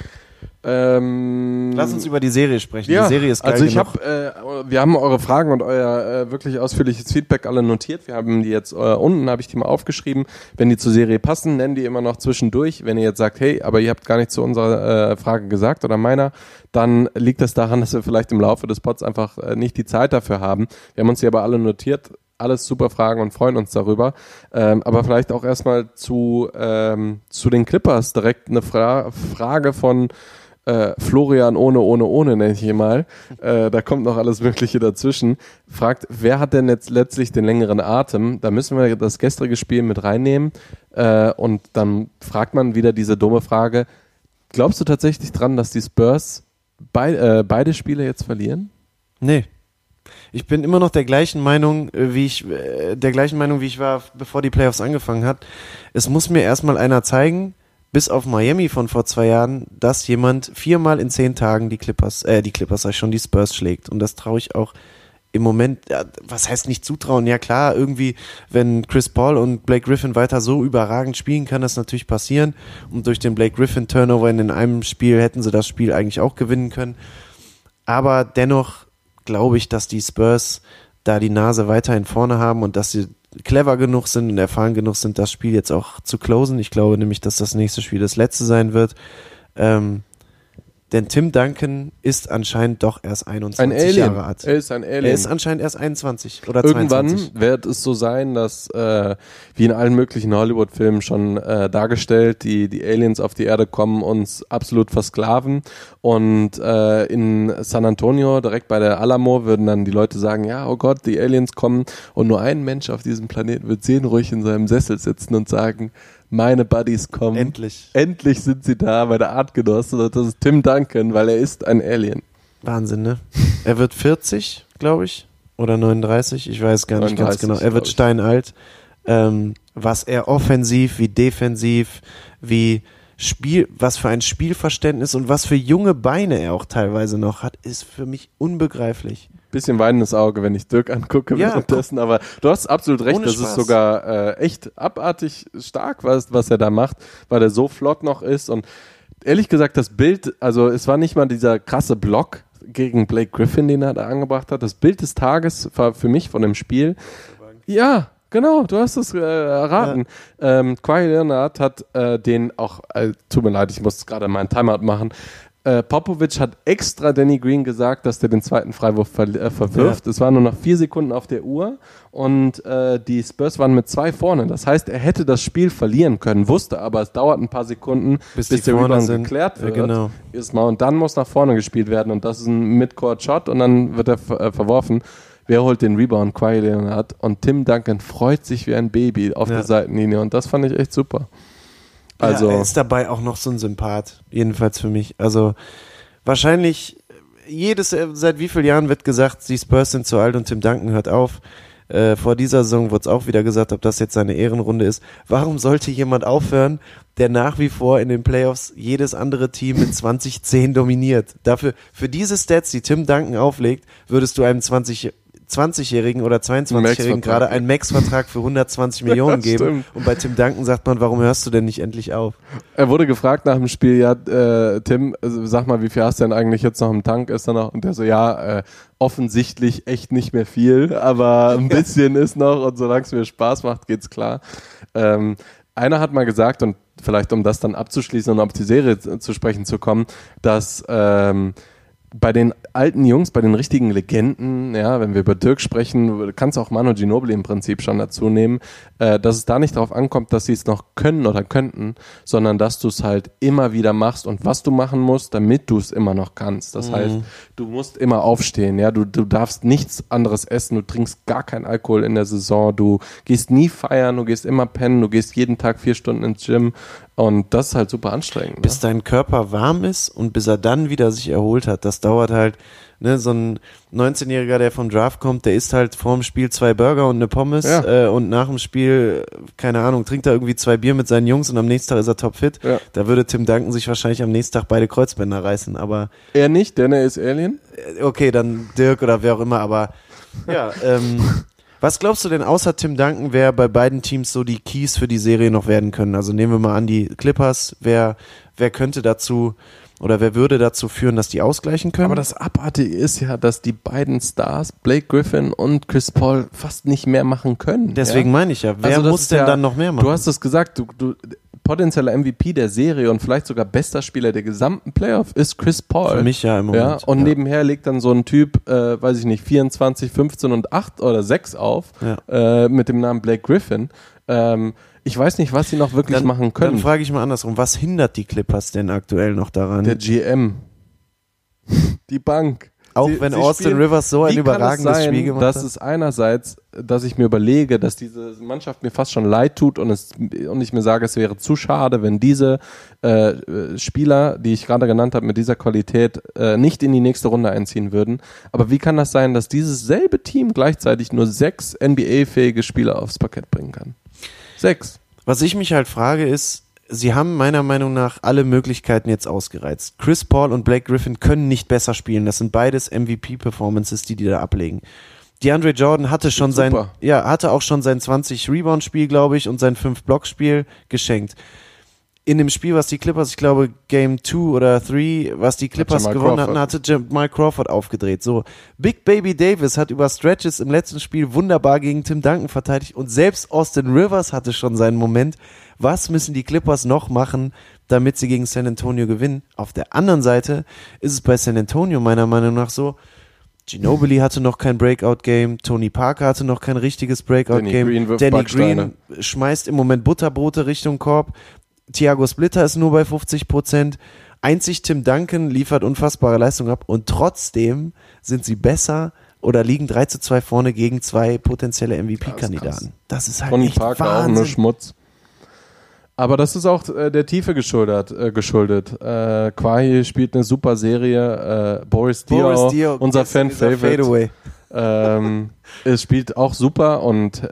Lass uns über die Serie sprechen. Ja, die Serie ist geil also wir haben eure Fragen und euer wirklich ausführliches Feedback alle notiert. Wir haben die jetzt unten, habe ich die mal aufgeschrieben. Wenn die zur Serie passen, nennen die immer noch zwischendurch. Wenn ihr jetzt sagt, hey, aber ihr habt gar nichts zu unserer Frage gesagt oder meiner, dann liegt das daran, dass wir vielleicht im Laufe des Pods einfach nicht die Zeit dafür haben. Wir haben uns die aber alle notiert. Alles super Fragen und freuen uns darüber. Aber vielleicht auch erstmal zu den Clippers direkt eine Frage von Florian ohne, nenne ich ihn mal. Da kommt noch alles Mögliche dazwischen. Fragt, wer hat denn jetzt letztlich den längeren Atem? Da müssen wir das gestrige Spiel mit reinnehmen. Und dann fragt man wieder diese dumme Frage, glaubst du tatsächlich dran, dass die Spurs beide Spiele jetzt verlieren? Nee. Ich bin immer noch der gleichen Meinung, wie ich war, bevor die Playoffs angefangen hat. Es muss mir erstmal einer zeigen, bis auf Miami von vor 2 Jahren, dass jemand 4-mal in 10 Tagen die Spurs schlägt. Und das traue ich auch im Moment, was heißt nicht zutrauen? Ja klar, irgendwie, wenn Chris Paul und Blake Griffin weiter so überragend spielen, kann das natürlich passieren. Und durch den Blake Griffin Turnover in einem Spiel hätten sie das Spiel eigentlich auch gewinnen können. Aber dennoch glaube ich, dass die Spurs da die Nase weiterhin vorne haben und dass sie clever genug sind und erfahren genug sind, das Spiel jetzt auch zu closen. Ich glaube nämlich, dass das nächste Spiel das letzte sein wird. Denn Tim Duncan ist anscheinend doch erst 21 Jahre alt. Er ist ein Alien. Er ist anscheinend erst 21 oder 22. Irgendwann wird es so sein, dass, wie in allen möglichen Hollywood-Filmen schon dargestellt, die Aliens auf die Erde kommen, uns absolut versklaven. Und in San Antonio, direkt bei der Alamo, würden dann die Leute sagen, ja, oh Gott, die Aliens kommen. Und nur ein Mensch auf diesem Planeten wird seelenruhig in seinem Sessel sitzen und sagen, meine Buddies kommen. Endlich. Endlich sind sie da, meine Artgenossen. Und das ist Tim Duncan, weil er ist ein Alien. Wahnsinn, ne? Er wird 40, glaube ich. Oder 39, ich weiß gar nicht ganz genau. Er wird steinalt. Was er offensiv, wie defensiv, was für ein Spielverständnis und was für junge Beine er auch teilweise noch hat, ist für mich unbegreiflich. Bisschen weinendes Auge, wenn ich Dirk angucke währenddessen, aber du hast absolut recht, das ist sogar echt abartig stark, was er da macht, weil er so flott noch ist und ehrlich gesagt, das Bild, also es war nicht mal dieser krasse Block gegen Blake Griffin, den er da angebracht hat, das Bild des Tages war für mich von dem Spiel, ja, genau, du hast es erraten. Ja. Kawhi Leonard hat den auch, tut mir leid, ich muss gerade meinen Timeout machen, Popovic hat extra Danny Green gesagt, dass der den zweiten Freiwurf verwirft. Ja. Es waren nur noch 4 Sekunden auf der Uhr und die Spurs waren mit 2 vorne. Das heißt, er hätte das Spiel verlieren können, wusste aber, es dauert ein paar Sekunden, bis der Rebound geklärt wird. Ja, genau. Und dann muss nach vorne gespielt werden und das ist ein Mid-Court-Shot und dann wird er verworfen. Wer holt den Rebound? Kawhi Leonard und Tim Duncan freut sich wie ein Baby auf der Seitenlinie und das fand ich echt super. Also, er ist dabei auch noch so ein Sympath, jedenfalls für mich. Also wahrscheinlich seit wie vielen Jahren wird gesagt, die Spurs sind zu alt und Tim Duncan hört auf. Vor dieser Saison wurde es auch wieder gesagt, ob das jetzt seine Ehrenrunde ist. Warum sollte jemand aufhören, der nach wie vor in den Playoffs jedes andere Team mit 20-10 dominiert? Für diese Stats, die Tim Duncan auflegt, würdest du einem 20-Jährigen oder 22-Jährigen gerade einen Max-Vertrag für 120 Millionen geben. Stimmt. Und bei Tim Duncan sagt man, warum hörst du denn nicht endlich auf? Er wurde gefragt nach dem Spiel, ja, Tim, sag mal, wie viel hast du denn eigentlich jetzt noch im Tank? Ist da noch? Und der so, ja, offensichtlich echt nicht mehr viel, aber ein bisschen ist noch und solange es mir Spaß macht, geht's klar. Einer hat mal gesagt, und vielleicht um das dann abzuschließen und auf die Serie zu sprechen zu kommen, dass bei den alten Jungs, bei den richtigen Legenden, ja, wenn wir über Dirk sprechen, kannst du auch Manu Ginobili im Prinzip schon dazu nehmen, dass es da nicht darauf ankommt, dass sie es noch können oder könnten, sondern dass du es halt immer wieder machst und was du machen musst, damit du es immer noch kannst. Das heißt, du musst immer aufstehen, ja, du darfst nichts anderes essen, du trinkst gar keinen Alkohol in der Saison, du gehst nie feiern, du gehst immer pennen, du gehst jeden Tag 4 Stunden ins Gym. Und das ist halt super anstrengend. Bis dein Körper warm ist und bis er dann wieder sich erholt hat, das dauert halt, ne, so ein 19-Jähriger, der vom Draft kommt, der isst halt vorm Spiel 2 Burger und eine Pommes und nach dem Spiel, keine Ahnung, trinkt er irgendwie 2 Bier mit seinen Jungs und am nächsten Tag ist er topfit. Ja. Da würde Tim Duncan sich wahrscheinlich am nächsten Tag beide Kreuzbänder reißen, aber... Er nicht, denn er ist Alien? Okay, dann Dirk oder wer auch immer, aber ja, was glaubst du denn, außer Tim Duncan, wer bei beiden Teams so die Keys für die Serie noch werden können? Also nehmen wir mal an, die Clippers, wer könnte dazu oder wer würde dazu führen, dass die ausgleichen können? Aber das Abartige ist ja, dass die beiden Stars, Blake Griffin und Chris Paul, fast nicht mehr machen können. Deswegen meine ich ja, wer muss denn dann noch mehr machen? Du hast es gesagt, du potenzieller MVP der Serie und vielleicht sogar bester Spieler der gesamten Playoff ist Chris Paul. Für mich ja im Moment. Ja, und nebenher legt dann so ein Typ, weiß ich nicht, 24, 15 und 8 oder 6 auf, mit dem Namen Blake Griffin. Ich weiß nicht, was sie noch wirklich machen können. Dann frage ich mal andersrum, was hindert die Clippers denn aktuell noch daran? Der GM. Die Bank. Auch wenn Austin Rivers so ein überragendes Spiel gemacht hat? Das ist einerseits, dass ich mir überlege, dass diese Mannschaft mir fast schon leid tut und ich mir sage, es wäre zu schade, wenn diese Spieler, die ich gerade genannt habe, mit dieser Qualität nicht in die nächste Runde einziehen würden. Aber wie kann das sein, dass dieses selbe Team gleichzeitig nur 6 NBA-fähige Spieler aufs Parkett bringen kann? 6. Was ich mich halt frage ist, sie haben meiner Meinung nach alle Möglichkeiten jetzt ausgereizt. Chris Paul und Blake Griffin können nicht besser spielen. Das sind beides MVP-Performances, die da ablegen. DeAndre Jordan hatte auch schon sein 20-Rebound-Spiel, glaube ich, und sein 5-Block-Spiel geschenkt. In dem Spiel, was die Clippers, ich glaube Game 2 oder 3, was die Clippers gewonnen hatten, hatte Jamal Crawford aufgedreht. So, Big Baby Davis hat über Stretches im letzten Spiel wunderbar gegen Tim Duncan verteidigt und selbst Austin Rivers hatte schon seinen Moment. Was müssen die Clippers noch machen, damit sie gegen San Antonio gewinnen? Auf der anderen Seite ist es bei San Antonio meiner Meinung nach so, Ginobili hatte noch kein Breakout-Game, Tony Parker hatte noch kein richtiges Breakout-Game, Danny Green schmeißt im Moment Butterbrote Richtung Korb, Thiago Splitter ist nur bei 50%, einzig Tim Duncan liefert unfassbare Leistung ab und trotzdem sind sie besser oder liegen 3-2 vorne gegen 2 potenzielle MVP-Kandidaten. Das ist halt Tony echt Parker Wahnsinn. Auch nur Schmutz. Aber das ist auch der Tiefe geschuldet. Kawhi spielt eine super Serie. Boris Diaw, unser Fan-Favorite. Es spielt auch super und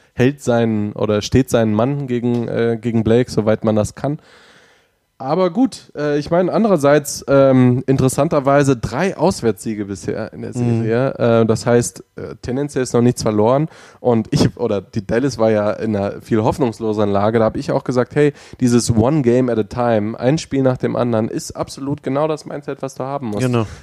steht seinen Mann gegen Blake, soweit man das kann. Aber gut, ich meine, andererseits interessanterweise 3 Auswärtssiege bisher in der Serie. Das heißt, tendenziell ist noch nichts verloren. Und die Dallas war ja in einer viel hoffnungsloseren Lage. Da habe ich auch gesagt, hey, dieses One Game at a Time, ein Spiel nach dem anderen, ist absolut genau das Mindset, was du haben musst. Genau.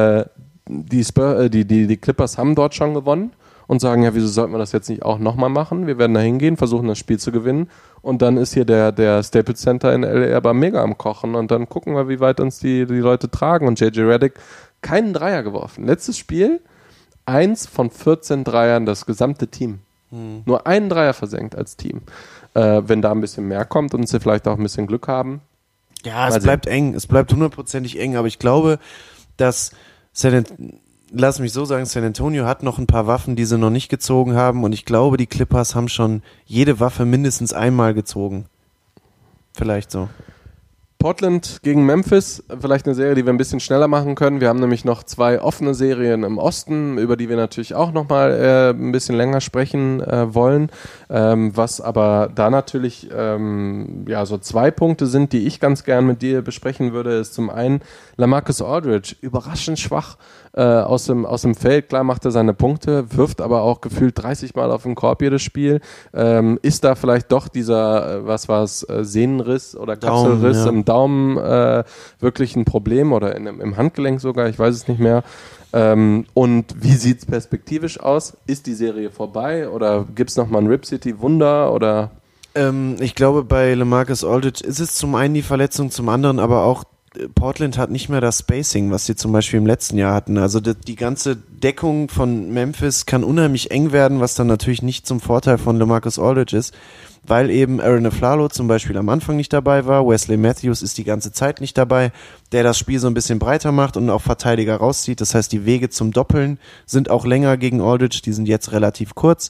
Die Clippers haben dort schon gewonnen und sagen, ja, wieso sollten wir das jetzt nicht auch nochmal machen? Wir werden da hingehen, versuchen das Spiel zu gewinnen und dann ist hier der Staples Center in LA aber mega am Kochen und dann gucken wir, wie weit uns die Leute tragen und JJ Redick keinen Dreier geworfen. Letztes Spiel, 1 von 14 Dreiern, das gesamte Team. Nur einen Dreier versenkt als Team. Wenn da ein bisschen mehr kommt und sie vielleicht auch ein bisschen Glück haben. Ja, es bleibt eng, es bleibt 100%ig eng, aber ich glaube, dass lass mich so sagen, San Antonio hat noch ein paar Waffen, die sie noch nicht gezogen haben und ich glaube, die Clippers haben schon jede Waffe mindestens einmal gezogen. Vielleicht so. Portland gegen Memphis, vielleicht eine Serie, die wir ein bisschen schneller machen können. Wir haben nämlich noch 2 offene Serien im Osten, über die wir natürlich auch nochmal ein bisschen länger sprechen wollen. Was aber da natürlich so 2 Punkte sind, die ich ganz gern mit dir besprechen würde, ist zum einen LaMarcus Aldridge, überraschend schwach aus dem Feld. Klar macht er seine Punkte, wirft aber auch gefühlt 30 Mal auf den Korb jedes Spiel. Ist da vielleicht doch dieser, Sehnenriss oder Kapselriss im Daumen wirklich ein Problem oder im Handgelenk sogar, ich weiß es nicht mehr. Und wie sieht es perspektivisch aus? Ist die Serie vorbei oder gibt es nochmal ein Rip City Wunder oder? Ich glaube, bei LaMarcus Aldridge ist es zum einen die Verletzung, zum anderen aber auch Portland hat nicht mehr das Spacing, was sie zum Beispiel im letzten Jahr hatten. Also die ganze Deckung von Memphis kann unheimlich eng werden, was dann natürlich nicht zum Vorteil von LaMarcus Aldridge ist, weil eben Aaron Aflalo zum Beispiel am Anfang nicht dabei war, Wesley Matthews ist die ganze Zeit nicht dabei, der das Spiel so ein bisschen breiter macht und auch Verteidiger rauszieht. Das heißt, die Wege zum Doppeln sind auch länger gegen Aldridge, die sind jetzt relativ kurz.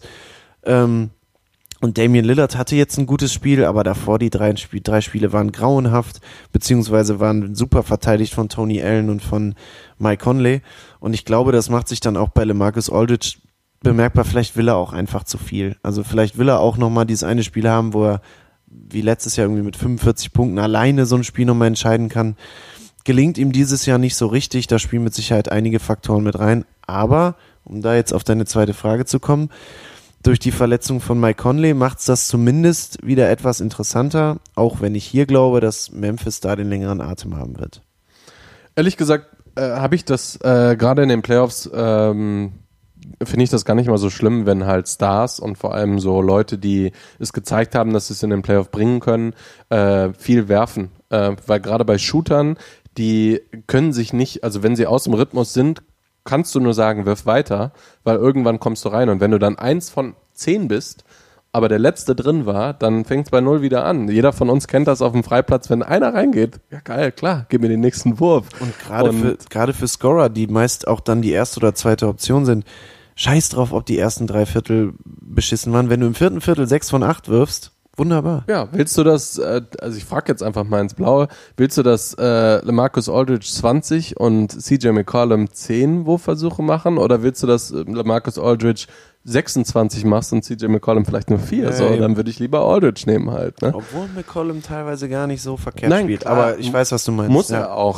Und Damian Lillard hatte jetzt ein gutes Spiel, aber davor die 3 Spiele waren grauenhaft, beziehungsweise waren super verteidigt von Tony Allen und von Mike Conley. Und ich glaube, das macht sich dann auch bei LaMarcus Aldridge bemerkbar. Vielleicht will er auch einfach zu viel. Also vielleicht will er auch nochmal dieses eine Spiel haben, wo er wie letztes Jahr irgendwie mit 45 Punkten alleine so ein Spiel nochmal entscheiden kann. Gelingt ihm dieses Jahr nicht so richtig. Da spielen mit Sicherheit einige Faktoren mit rein. Aber, um da jetzt auf deine zweite Frage zu kommen, durch die Verletzung von Mike Conley macht es das zumindest wieder etwas interessanter, auch wenn ich hier glaube, dass Memphis da den längeren Atem haben wird. Ehrlich gesagt habe ich das gerade in den Playoffs, finde ich das gar nicht mal so schlimm, wenn halt Stars und vor allem so Leute, die es gezeigt haben, dass sie es in den Playoffs bringen können, viel werfen. Weil gerade bei Shootern, die können sich nicht, also wenn sie aus dem Rhythmus sind, kannst du nur sagen, wirf weiter, weil irgendwann kommst du rein. Und wenn du dann 1 von 10 bist, aber der letzte drin war, dann fängt es bei 0 wieder an. Jeder von uns kennt das auf dem Freiplatz, wenn einer reingeht. Ja geil, klar, gib mir den nächsten Wurf. Und gerade für Scorer, die meist auch dann die erste oder zweite Option sind, scheiß drauf, ob die ersten 3 Viertel beschissen waren. Wenn du im 4. Viertel 6 von 8 wirfst, wunderbar. Ja, willst du das, also ich frage jetzt einfach mal ins Blaue, willst du das LaMarcus Aldridge 20 und CJ McCollum 10 Wurfversuche machen oder willst du das LaMarcus Aldridge 26 machst und CJ McCollum vielleicht nur 4? So, dann würde ich lieber Aldridge nehmen halt. Ne? Obwohl McCollum teilweise gar nicht so verkehrt spielt, klar, aber ich weiß, was du meinst. Muss er auch,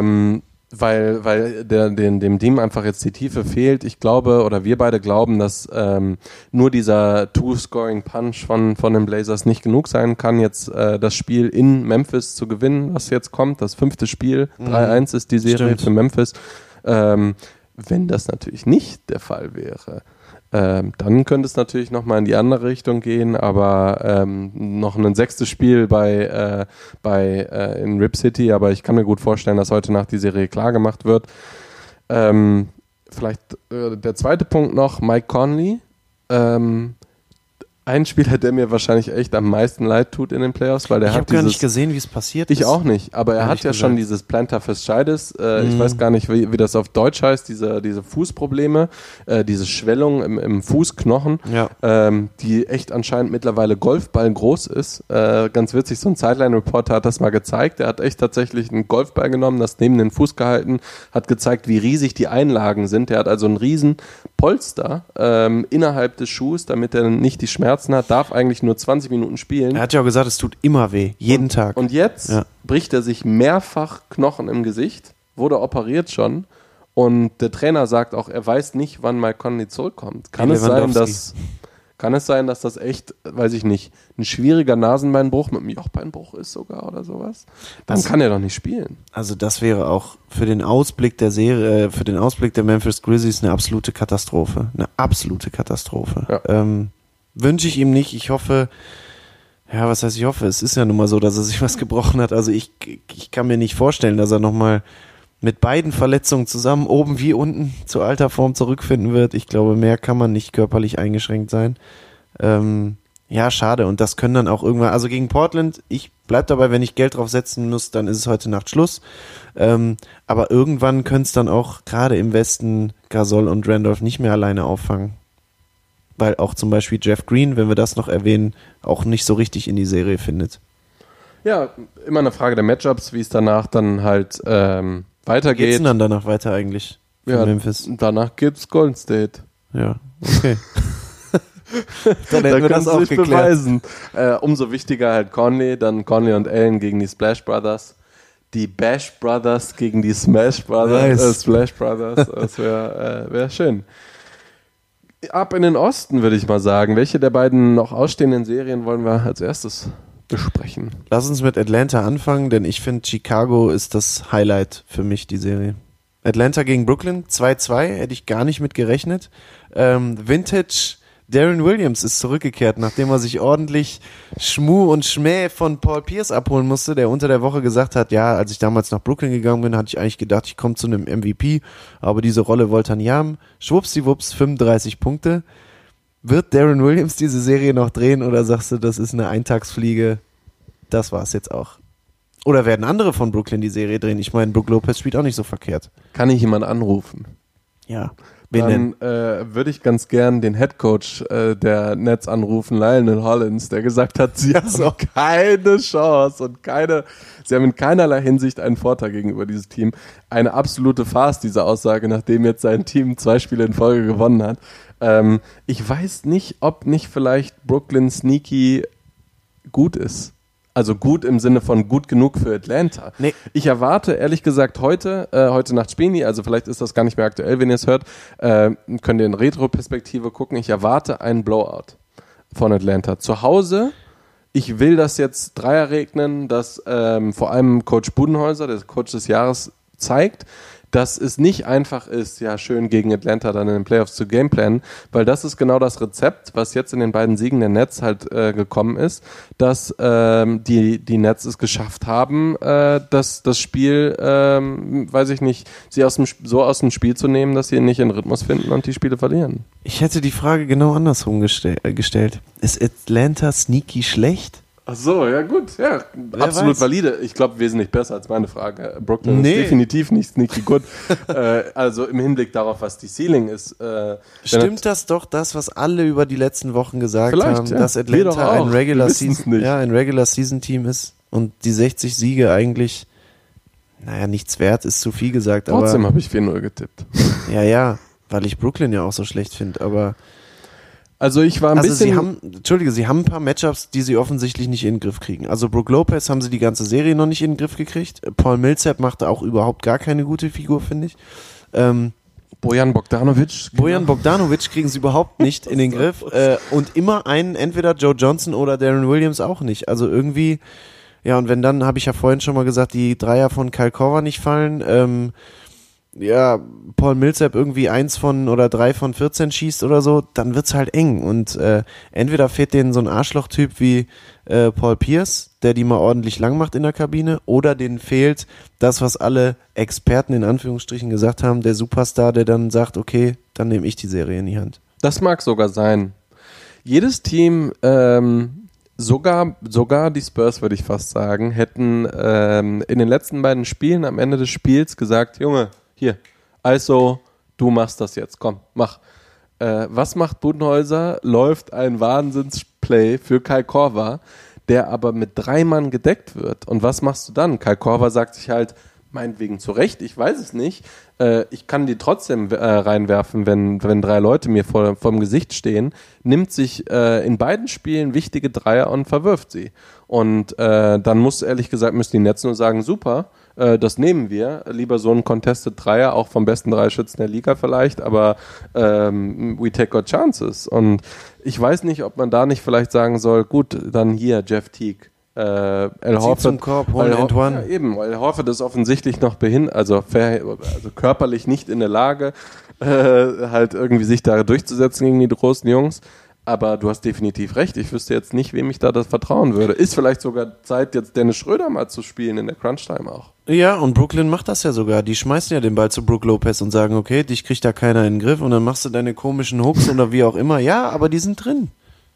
weil dem Team einfach jetzt die Tiefe fehlt. Ich glaube, oder wir beide glauben, dass nur dieser Two-Scoring-Punch von den Blazers nicht genug sein kann, jetzt das Spiel in Memphis zu gewinnen, was jetzt kommt. Das 5. Spiel, 3-1 ist die Serie für Memphis. Wenn das natürlich nicht der Fall wäre, dann könnte es natürlich nochmal in die andere Richtung gehen, aber noch ein 6. Spiel in Rip City, aber ich kann mir gut vorstellen, dass heute Nacht die Serie klar gemacht wird. Vielleicht der zweite Punkt noch, Mike Conley. Ein Spieler, der mir wahrscheinlich echt am meisten leid tut in den Playoffs, weil ich habe gar nicht gesehen, wie es passiert ist. Ich auch nicht, aber er hat ja schon dieses Plantar Fasciitis, ich weiß gar nicht, wie das auf Deutsch heißt, diese Fußprobleme, diese Schwellung im Fußknochen, die echt anscheinend mittlerweile Golfball groß ist. Ganz witzig, so ein Sideline-Reporter hat das mal gezeigt, er hat echt tatsächlich einen Golfball genommen, das neben den Fuß gehalten, hat gezeigt, wie riesig die Einlagen sind. Er hat also einen riesen Polster innerhalb des Schuhs, damit er nicht die Schmerzen hat, darf eigentlich nur 20 Minuten spielen. Er hat ja auch gesagt, es tut immer weh, jeden Tag. Und jetzt bricht er sich mehrfach Knochen im Gesicht, wurde operiert schon und der Trainer sagt auch, er weiß nicht, wann Mike Conley zurückkommt. Kann es sein, dass das echt, weiß ich nicht, ein schwieriger Nasenbeinbruch mit einem Jochbeinbruch ist sogar oder sowas? Dann kann er doch nicht spielen. Also das wäre auch für den Ausblick der Serie, für den Ausblick der Memphis Grizzlies eine absolute Katastrophe. Eine absolute Katastrophe. Ja. Wünsche ich ihm nicht. Ich hoffe, ja, was heißt ich hoffe? Es ist ja nun mal so, dass er sich was gebrochen hat. Also ich kann mir nicht vorstellen, dass er nochmal mit beiden Verletzungen zusammen, oben wie unten, zu alter Form zurückfinden wird. Ich glaube, mehr kann man nicht körperlich eingeschränkt sein. Ja, schade. Und das können dann auch irgendwann, also gegen Portland, ich bleib dabei, wenn ich Geld drauf setzen muss, dann ist es heute Nacht Schluss. Aber irgendwann können es dann auch gerade im Westen Gasol und Randolph nicht mehr alleine auffangen. Weil auch zum Beispiel Jeff Green, wenn wir das noch erwähnen, auch nicht so richtig in die Serie findet. Ja, immer eine Frage der Matchups, wie es danach dann halt weitergeht. Geht's denn dann danach weiter eigentlich? Ja, Memphis. Danach gibt's Golden State. Ja, okay. Dann hätten wir das auch geklärt. Beweisen. Umso wichtiger halt Conley, dann Conley und Allen gegen die Splash Brothers. Die Bash Brothers gegen die Smash Brothers. Nice. Splash Brothers. Das wär schön. Ab in den Osten, würde ich mal sagen. Welche der beiden noch ausstehenden Serien wollen wir als erstes besprechen? Lass uns mit Atlanta anfangen, denn ich finde, Chicago ist das Highlight für mich, die Serie. Atlanta gegen Brooklyn, 2-2, hätte ich gar nicht mit gerechnet. Vintage Darren Williams ist zurückgekehrt, nachdem er sich ordentlich Schmuh und Schmäh von Paul Pierce abholen musste, der unter der Woche gesagt hat, ja, als ich damals nach Brooklyn gegangen bin, hatte ich eigentlich gedacht, ich komme zu einem MVP, aber diese Rolle wollte er nie haben. Schwuppsdiwupps, 35 Punkte. Wird Darren Williams diese Serie noch drehen oder sagst du, das ist eine Eintagsfliege? Das war's jetzt auch. Oder werden andere von Brooklyn die Serie drehen? Ich meine, Brook Lopez spielt auch nicht so verkehrt. Kann ich jemanden anrufen? Ja. Dann würde ich ganz gern den Headcoach der Nets anrufen, Lionel Hollins, der gesagt hat, sie haben keine Chance und sie haben in keinerlei Hinsicht einen Vorteil gegenüber diesem Team. Eine absolute Farce, diese Aussage, nachdem jetzt sein Team 2 Spiele in Folge gewonnen hat. Ich weiß nicht, ob nicht vielleicht Brooklyn sneaky gut ist. Also gut im Sinne von gut genug für Atlanta. Nee. Ich erwarte, ehrlich gesagt, heute Nacht spielen die, also vielleicht ist das gar nicht mehr aktuell, wenn ihr es hört, könnt ihr in Retro-Perspektive gucken. Ich erwarte einen Blowout von Atlanta. Zu Hause, ich will das jetzt Dreier regnen, dass vor allem Coach Budenholzer, der Coach des Jahres, zeigt, dass es nicht einfach ist, ja schön gegen Atlanta dann in den Playoffs zu gameplanen, weil das ist genau das Rezept, was jetzt in den beiden Siegen der Nets halt gekommen ist, dass die Nets es geschafft haben, das Spiel, weiß ich nicht, sie aus dem Spiel zu nehmen, dass sie nicht in Rhythmus finden und die Spiele verlieren. Ich hätte die Frage genau andersrum gestellt. Ist Atlanta sneaky schlecht? Ach so, ja gut, ja, Wer absolut weiß. valide. Ich glaube, wesentlich besser als meine Frage. Brooklyn ist definitiv nicht sneaky good. Also im Hinblick darauf, was die Ceiling ist. Stimmt das doch, das, was alle über die letzten Wochen gesagt haben, ja. dass Atlanta ein Regular Season Team ist und die 60 Siege eigentlich, naja, nichts wert, ist zu viel gesagt. Trotzdem habe ich 4-0 getippt. Ja, weil ich Brooklyn ja auch so schlecht finde, aber also ich war ein bisschen... Sie haben ein paar Matchups, die sie offensichtlich nicht in den Griff kriegen. Also Brook Lopez haben sie die ganze Serie noch nicht in den Griff gekriegt. Paul Millsap machte auch überhaupt gar keine gute Figur, finde ich. Bojan Bogdanovic kriegen sie überhaupt nicht in den Griff. Und immer einen, entweder Joe Johnson oder Darren Williams auch nicht. Also irgendwie, ja, und wenn dann, habe ich ja vorhin schon mal gesagt, die Dreier von Kyle Korver nicht fallen, Paul Millsap irgendwie 1 von oder 3 von 14 schießt oder so, dann wird's halt eng und entweder fehlt denen so ein Arschloch-Typ wie Paul Pierce, der die mal ordentlich lang macht in der Kabine, oder denen fehlt das, was alle Experten in Anführungsstrichen gesagt haben, der Superstar, der dann sagt, okay, dann nehme ich die Serie in die Hand. Das mag sogar sein. Jedes Team, sogar die Spurs, würde ich fast sagen, hätten in den letzten beiden Spielen am Ende des Spiels gesagt, Junge, hier, also, du machst das jetzt, komm, mach. Was macht Budenholzer? Läuft ein Wahnsinnsplay für Kyle Korver, der aber mit 3 Mann gedeckt wird. Und was machst du dann? Kyle Korver sagt sich halt, meinetwegen zu Recht, ich weiß es nicht, ich kann die trotzdem reinwerfen, wenn 3 Leute mir vor dem Gesicht stehen, nimmt sich in beiden Spielen wichtige Dreier und verwirft sie. Und dann müssen die Nets nur sagen, super, das nehmen wir. Lieber so einen Contested Dreier, auch vom besten Dreischützen der Liga vielleicht, aber we take our chances. Und ich weiß nicht, ob man da nicht vielleicht sagen soll, gut, dann hier Jeff Teague. Al Horford zum Korb, Al Horford ist offensichtlich noch also körperlich nicht in der Lage, halt irgendwie sich da durchzusetzen gegen die großen Jungs. Aber du hast definitiv recht. Ich wüsste jetzt nicht, wem ich da das vertrauen würde. Ist vielleicht sogar Zeit, jetzt Dennis Schröder mal zu spielen in der Crunch-Time auch. Ja, und Brooklyn macht das ja sogar. Die schmeißen ja den Ball zu Brook Lopez und sagen, okay, dich kriegt da keiner in den Griff und dann machst du deine komischen Hooks oder wie auch immer. Ja, aber die sind drin.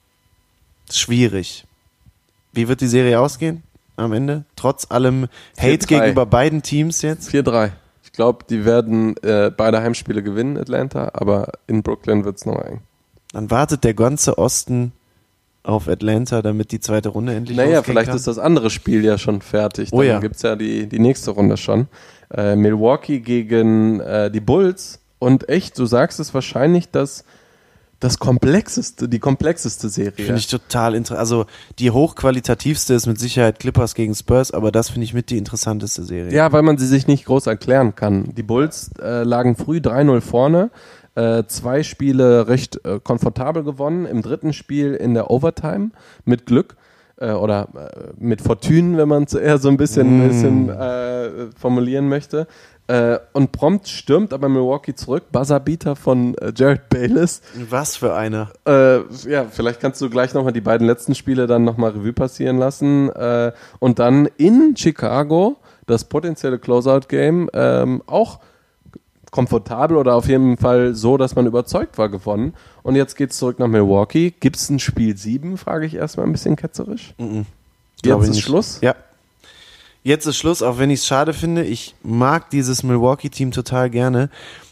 Schwierig. Wie wird die Serie ausgehen am Ende? Trotz allem Hate 4-3. gegenüber beiden Teams jetzt? 4-3. Ich glaube, die werden beide Heimspiele gewinnen, Atlanta, aber in Brooklyn wird es noch eng. Dann wartet der ganze Osten auf Atlanta, damit die zweite Runde endlich Naja, losgehen vielleicht kann. ist das andere Spiel ja schon fertig. Oh Dann ja. gibt's ja die nächste Runde schon. Milwaukee gegen die Bulls. Und echt, du sagst es wahrscheinlich, die komplexeste Serie. Finde ich total interessant. Also die hochqualitativste ist mit Sicherheit Clippers gegen Spurs, aber das finde ich mit die interessanteste Serie. Ja, weil man sie sich nicht groß erklären kann. Die Bulls lagen früh 3-0 vorne, 2 Spiele recht komfortabel gewonnen, im dritten Spiel in der Overtime mit Glück oder mit Fortune, wenn man es eher so ein bisschen formulieren möchte. Und prompt stürmt aber Milwaukee zurück, Buzzerbeater von Jared Bayless. Was für einer. Ja, vielleicht kannst du gleich nochmal die beiden letzten Spiele dann nochmal Revue passieren lassen. Und dann in Chicago das potenzielle Closeout-Game auch komfortabel oder auf jeden Fall so, dass man überzeugt war, gewonnen. Und jetzt geht's zurück nach Milwaukee. Gibt's ein Spiel 7, frage ich erstmal ein bisschen ketzerisch. Jetzt ist Schluss? Ja. Jetzt ist Schluss, auch wenn ich es schade finde. Ich mag dieses Milwaukee-Team total gerne.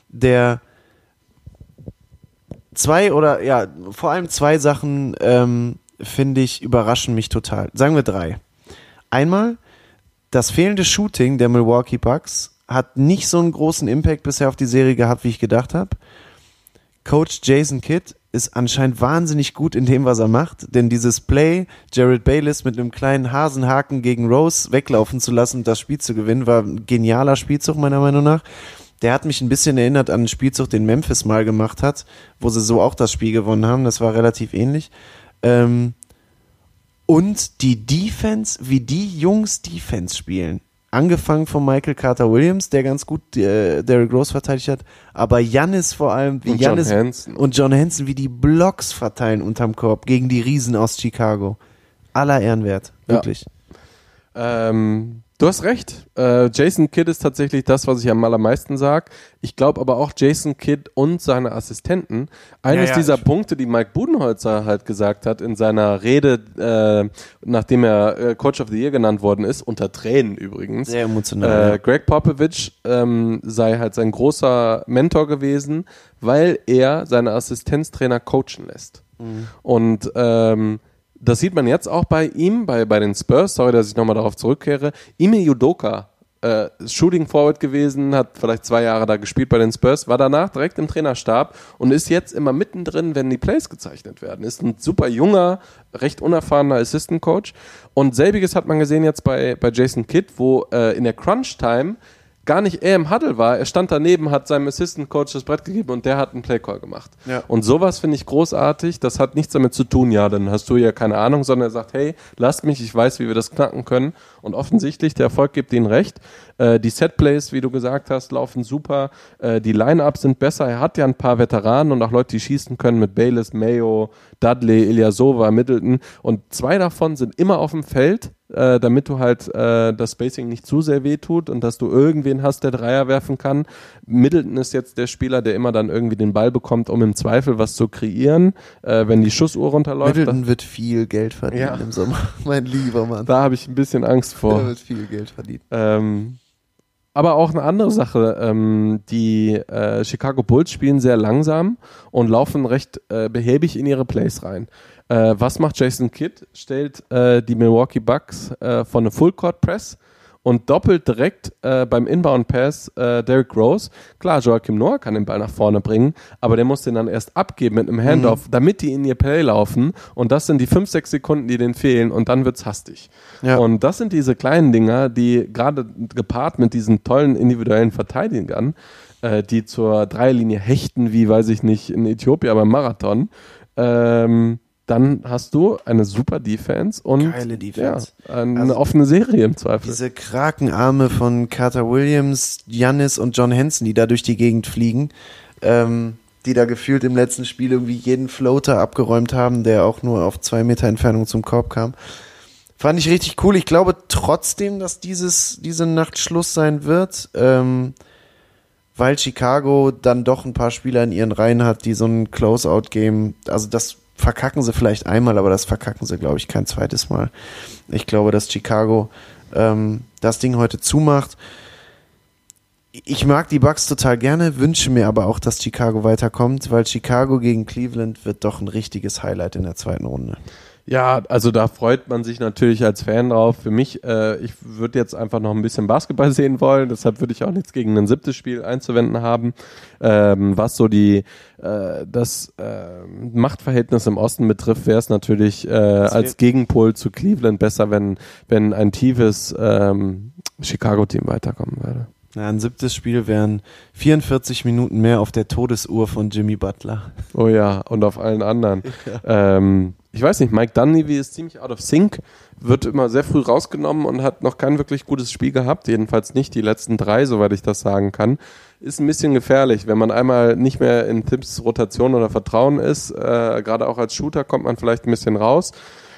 Vor allem 2 Sachen, finde ich, überraschen mich total. Sagen wir 3. Einmal, das fehlende Shooting der Milwaukee Bucks hat nicht so einen großen Impact bisher auf die Serie gehabt, wie ich gedacht habe. Coach Jason Kidd ist anscheinend wahnsinnig gut in dem, was er macht, denn dieses Play, Jared Bayless mit einem kleinen Hasenhaken gegen Rose weglaufen zu lassen und das Spiel zu gewinnen, war ein genialer Spielzug meiner Meinung nach. Der hat mich ein bisschen erinnert an einen Spielzug, den Memphis mal gemacht hat, wo sie so auch das Spiel gewonnen haben, das war relativ ähnlich. Und die Defense, wie die Jungs Defense spielen, angefangen von Michael Carter-Williams, der ganz gut Derrick Rose verteidigt hat, aber Giannis vor allem, wie Giannis und John Henson, wie die Blocks verteilen unterm Korb gegen die Riesen aus Chicago. Aller Ehrenwert, wirklich. Ja. Du hast recht. Jason Kidd ist tatsächlich das, was ich am allermeisten sage. Ich glaube aber auch Jason Kidd und seine Assistenten. Eines dieser Punkte, die Mike Budenholzer halt gesagt hat in seiner Rede, nachdem er Coach of the Year genannt worden ist, unter Tränen übrigens. Sehr emotional. Greg Popovich sei halt sein großer Mentor gewesen, weil er seine Assistenztrainer coachen lässt. Und das sieht man jetzt auch bei ihm, bei den Spurs, sorry, dass ich nochmal darauf zurückkehre. Ime Udoka, Shooting Forward gewesen, hat vielleicht 2 Jahre da gespielt bei den Spurs, war danach direkt im Trainerstab und ist jetzt immer mittendrin, wenn die Plays gezeichnet werden. Ist ein super junger, recht unerfahrener Assistant Coach. Und selbiges hat man gesehen jetzt bei Jason Kidd, wo in der Crunch Time gar nicht er im Huddle war, er stand daneben, hat seinem Assistant Coach das Brett gegeben und der hat einen Playcall gemacht. Ja. Und sowas finde ich großartig, das hat nichts damit zu tun, ja, dann hast du ja keine Ahnung, sondern er sagt, hey, lasst mich, ich weiß, wie wir das knacken können und offensichtlich, der Erfolg gibt ihnen recht. Die Setplays, wie du gesagt hast, laufen super, die Line-Ups sind besser, er hat ja ein paar Veteranen und auch Leute, die schießen können mit Bayless, Mayo, Dudley, Ilyasova, Middleton und 2 davon sind immer auf dem Feld, damit du halt das Spacing nicht zu sehr wehtut und dass du irgendwen hast, der Dreier werfen kann. Middleton ist jetzt der Spieler, der immer dann irgendwie den Ball bekommt, um im Zweifel was zu kreieren, wenn die Schussuhr runterläuft. Middleton wird viel Geld verdienen im Sommer, mein lieber Mann. Da habe ich ein bisschen Angst vor. Der wird viel Geld verdienen. Aber auch eine andere Sache, die Chicago Bulls spielen sehr langsam und laufen recht behäbig in ihre Plays rein. Was macht Jason Kidd? Stellt die Milwaukee Bucks von eine Full-Court Press und doppelt direkt beim Inbound-Pass Derrick Rose. Klar, Joakim Noah kann den Ball nach vorne bringen, aber der muss den dann erst abgeben mit einem Handoff, damit die in ihr Play laufen und das sind die 5-6 Sekunden, die denen fehlen und dann wird's hastig. Ja. Und das sind diese kleinen Dinger, die gerade gepaart mit diesen tollen individuellen Verteidigern, die zur Dreierlinie hechten, wie, weiß ich nicht, in Äthiopien beim Marathon, dann hast du eine super Defense und geile Defense. Ja, eine offene Serie im Zweifel. Diese Krakenarme von Carter Williams, Giannis und John Henson, die da durch die Gegend fliegen, die da gefühlt im letzten Spiel irgendwie jeden Floater abgeräumt haben, der auch nur auf 2 Meter Entfernung zum Korb kam. Fand ich richtig cool. Ich glaube trotzdem, dass diese Nacht Schluss sein wird, weil Chicago dann doch ein paar Spieler in ihren Reihen hat, die so ein Close-Out-Game, also das verkacken sie vielleicht einmal, aber das verkacken sie, glaube ich, kein zweites Mal. Ich glaube, dass Chicago das Ding heute zumacht. Ich mag die Bucks total gerne, wünsche mir aber auch, dass Chicago weiterkommt, weil Chicago gegen Cleveland wird doch ein richtiges Highlight in der zweiten Runde. Ja, also da freut man sich natürlich als Fan drauf. Für mich, ich würde jetzt einfach noch ein bisschen Basketball sehen wollen, deshalb würde ich auch nichts gegen ein 7. Spiel einzuwenden haben. Was so das Machtverhältnis im Osten betrifft, wäre es natürlich als Gegenpol zu Cleveland besser, wenn ein tiefes Chicago-Team weiterkommen würde. Ja, ein 7. Spiel wären 44 Minuten mehr auf der Todesuhr von Jimmy Butler. Oh ja, und auf allen anderen. Ja. Ich weiß nicht, Mike Dunleavy ist ziemlich out of sync, wird immer sehr früh rausgenommen und hat noch kein wirklich gutes Spiel gehabt, jedenfalls nicht die letzten 3, soweit ich das sagen kann. Ist ein bisschen gefährlich, wenn man einmal nicht mehr in Tipps Rotation oder Vertrauen ist, gerade auch als Shooter kommt man vielleicht ein bisschen raus.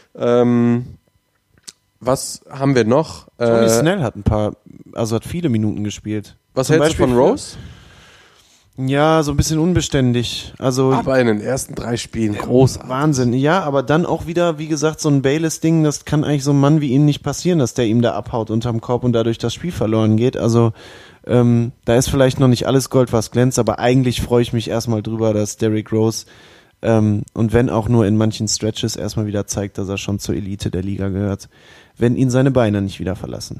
Was haben wir noch? Tony Snell hat hat viele Minuten gespielt. Was hältst du von Rose? Ja, so ein bisschen unbeständig. Aber in den ersten 3 Spielen großartig. Wahnsinn. Ja, aber dann auch wieder, wie gesagt, so ein Bayless-Ding, das kann eigentlich so ein Mann wie ihm nicht passieren, dass der ihm da abhaut unterm Korb und dadurch das Spiel verloren geht. Also da ist vielleicht noch nicht alles Gold, was glänzt, aber eigentlich freue ich mich erstmal drüber, dass Derrick Rose und wenn auch nur in manchen Stretches erstmal wieder zeigt, dass er schon zur Elite der Liga gehört, wenn ihn seine Beine nicht wieder verlassen.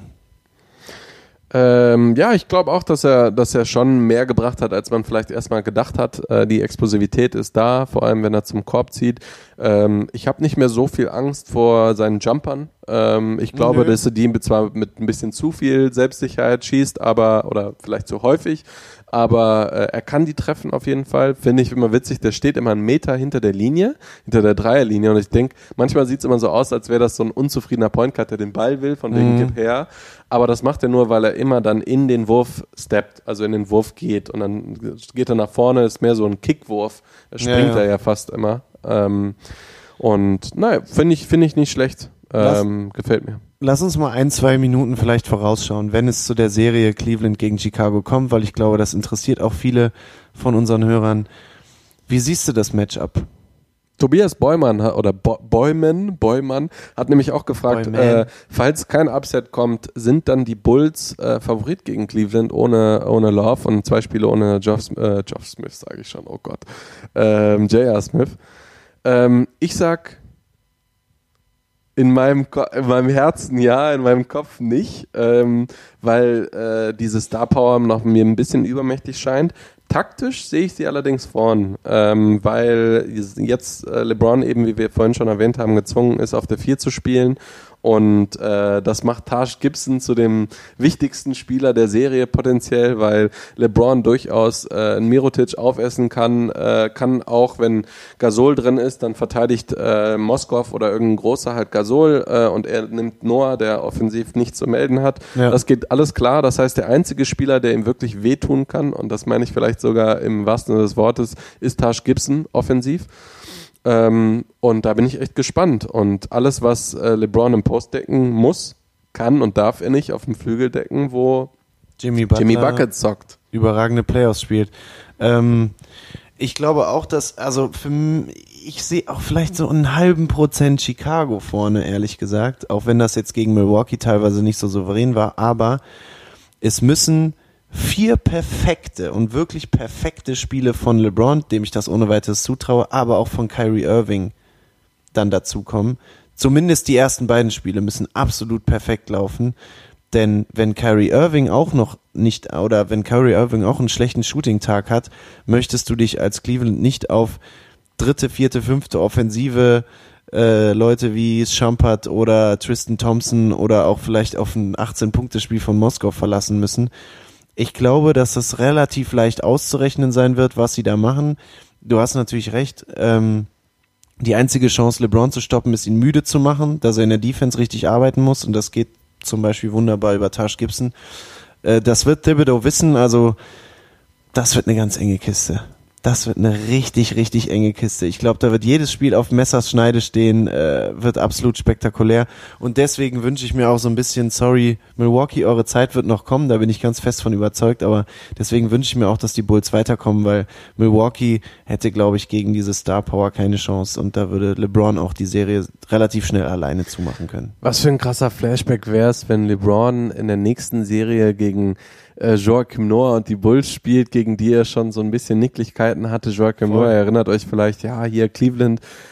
Ja, ich glaube auch, dass er schon mehr gebracht hat, als man vielleicht erstmal gedacht hat. Die Explosivität ist da, vor allem wenn er zum Korb zieht. Ich habe nicht mehr so viel Angst vor seinen Jumpern. Ich glaube, dass er die zwar mit ein bisschen zu viel Selbstsicherheit schießt, oder vielleicht zu häufig, aber er kann die treffen auf jeden Fall. Finde ich immer witzig, der steht immer 1 Meter hinter der Linie, hinter der Dreierlinie und ich denke, manchmal sieht es immer so aus, als wäre das so ein unzufriedener Point Guard, der den Ball will, von wegen gib her, aber das macht er nur, weil er immer dann in den Wurf steppt, also in den Wurf geht und dann geht er nach vorne, ist mehr so ein Kickwurf, er springt er ja fast immer und naja, finde ich nicht schlecht, gefällt mir. Lass uns mal 1-2 Minuten vielleicht vorausschauen, wenn es zu der Serie Cleveland gegen Chicago kommt, weil ich glaube, das interessiert auch viele von unseren Hörern. Wie siehst du das Matchup? Tobias Beumann hat nämlich auch gefragt, falls kein Upset kommt, sind dann die Bulls Favorit gegen Cleveland ohne Love und 2 Spiele ohne Geoff Smith, sage ich schon, oh Gott, J.R. Smith. Ich sag in meinem Herzen ja, in meinem Kopf nicht, weil diese Star Power noch mir ein bisschen übermächtig scheint. Taktisch sehe ich sie allerdings vorn, weil jetzt LeBron eben, wie wir vorhin schon erwähnt haben, gezwungen ist, auf der 4 zu spielen. Und das macht Taj Gibson zu dem wichtigsten Spieler der Serie potenziell, weil LeBron durchaus Mirotic aufessen kann auch, wenn Gasol drin ist, dann verteidigt Moskov oder irgendein Großer halt Gasol und er nimmt Noah, der offensiv nichts zu melden hat. Ja. Das geht alles klar. Das heißt, der einzige Spieler, der ihm wirklich wehtun kann, und das meine ich vielleicht sogar im wahrsten Sinne des Wortes, ist Taj Gibson offensiv. Und da bin ich echt gespannt. Und alles, was LeBron im Post decken muss, kann und darf er nicht auf dem Flügel decken, wo Jimmy Bucket zockt. Überragende Playoffs spielt. Ich glaube auch, dass, ich sehe auch vielleicht so einen halben Prozent Chicago vorne, ehrlich gesagt. Auch wenn das jetzt gegen Milwaukee teilweise nicht so souverän war. Aber es müssen 4 perfekte und wirklich perfekte Spiele von LeBron, dem ich das ohne weiteres zutraue, aber auch von Kyrie Irving dann dazukommen. Zumindest die ersten beiden Spiele müssen absolut perfekt laufen, denn wenn Kyrie Irving auch wenn Kyrie Irving auch einen schlechten Shooting-Tag hat, möchtest du dich als Cleveland nicht auf 3., 4., 5. Offensive Leute wie Shumpert oder Tristan Thompson oder auch vielleicht auf ein 18-Punkte-Spiel von Moskau verlassen müssen. Ich glaube, dass das relativ leicht auszurechnen sein wird, was sie da machen. Du hast natürlich recht. Die einzige Chance, LeBron zu stoppen, ist, ihn müde zu machen, dass er in der Defense richtig arbeiten muss. Und das geht zum Beispiel wunderbar über Taj Gibson. Das wird Thibodeau wissen. Also das wird eine ganz enge Kiste. Das wird eine richtig, richtig enge Kiste. Ich glaube, da wird jedes Spiel auf Messers Schneide stehen, wird absolut spektakulär. Und deswegen wünsche ich mir auch so ein bisschen, sorry, Milwaukee, eure Zeit wird noch kommen, da bin ich ganz fest von überzeugt, aber deswegen wünsche ich mir auch, dass die Bulls weiterkommen, weil Milwaukee hätte, glaube ich, gegen diese Star Power keine Chance und da würde LeBron auch die Serie relativ schnell alleine zumachen können. Was für ein krasser Flashback wäre es, wenn LeBron in der nächsten Serie gegen Joakim Noah und die Bulls spielt, gegen die er schon so ein bisschen Nicklichkeiten hatte. Joakim Noah, erinnert euch vielleicht, ja, hier Cleveland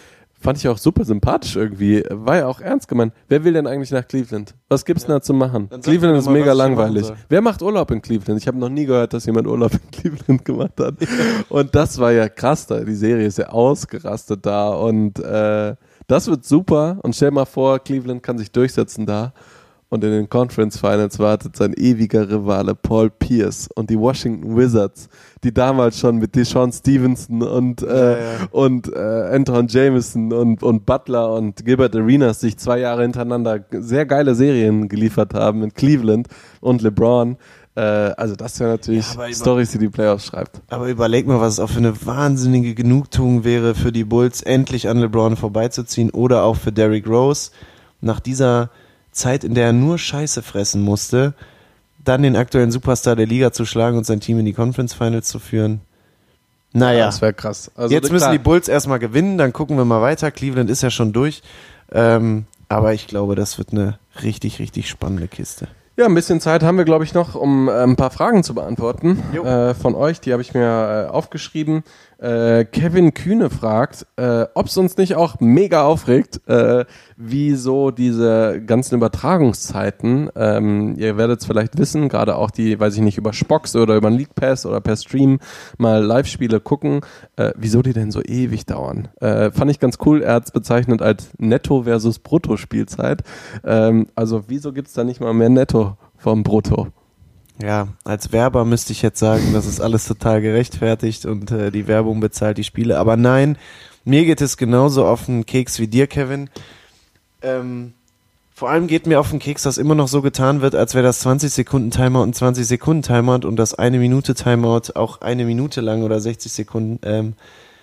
Fand ich auch super sympathisch irgendwie. War ja auch ernst gemeint. Wer will denn eigentlich nach Cleveland? Was gibt's denn da zu machen? Cleveland ist mega langweilig. Wer macht Urlaub in Cleveland? Ich habe noch nie gehört, dass jemand Urlaub in Cleveland gemacht hat. Und das war ja krass da. Die Serie ist ja ausgerastet da. Und das wird super. Und stell mal vor, Cleveland kann sich durchsetzen da. Und in den Conference Finals wartet sein ewiger Rivale Paul Pierce und die Washington Wizards, die damals schon mit Deshaun Stevenson und Anton Jameson und Butler und Gilbert Arenas sich 2 Jahre hintereinander sehr geile Serien geliefert haben in Cleveland und LeBron. Also das wäre natürlich Storys, die Playoffs schreibt. Aber überleg mal, was es auch für eine wahnsinnige Genugtuung wäre für die Bulls, endlich an LeBron vorbeizuziehen oder auch für Derrick Rose nach dieser Zeit, in der er nur Scheiße fressen musste, dann den aktuellen Superstar der Liga zu schlagen und sein Team in die Conference Finals zu führen. Naja, das wäre krass. Also jetzt müssen die Bulls erstmal gewinnen, dann gucken wir mal weiter. Cleveland ist ja schon durch, aber ich glaube, das wird eine richtig, richtig spannende Kiste. Ja, ein bisschen Zeit haben wir, glaube ich, noch, um ein paar Fragen zu beantworten von euch. Die habe ich mir aufgeschrieben. Kevin Kühne fragt, ob es uns nicht auch mega aufregt, wieso diese ganzen Übertragungszeiten, ihr werdet es vielleicht wissen, gerade auch die, weiß ich nicht, über Spox oder über League Pass oder per Stream mal Live-Spiele gucken, wieso die denn so ewig dauern. Fand ich ganz cool, er hat es bezeichnet als Netto versus Brutto-Spielzeit. Also wieso gibt es da nicht mal mehr Netto vom Brutto? Ja, als Werber müsste ich jetzt sagen, das ist alles total gerechtfertigt und die Werbung bezahlt die Spiele. Aber nein, mir geht es genauso auf den Keks wie dir, Kevin. Vor allem geht mir auf den Keks, dass immer noch so getan wird, als wäre das 20 Sekunden Timeout und 20 Sekunden Timeout und das 1 Minute Timeout auch 1 Minute lang oder 60 Sekunden.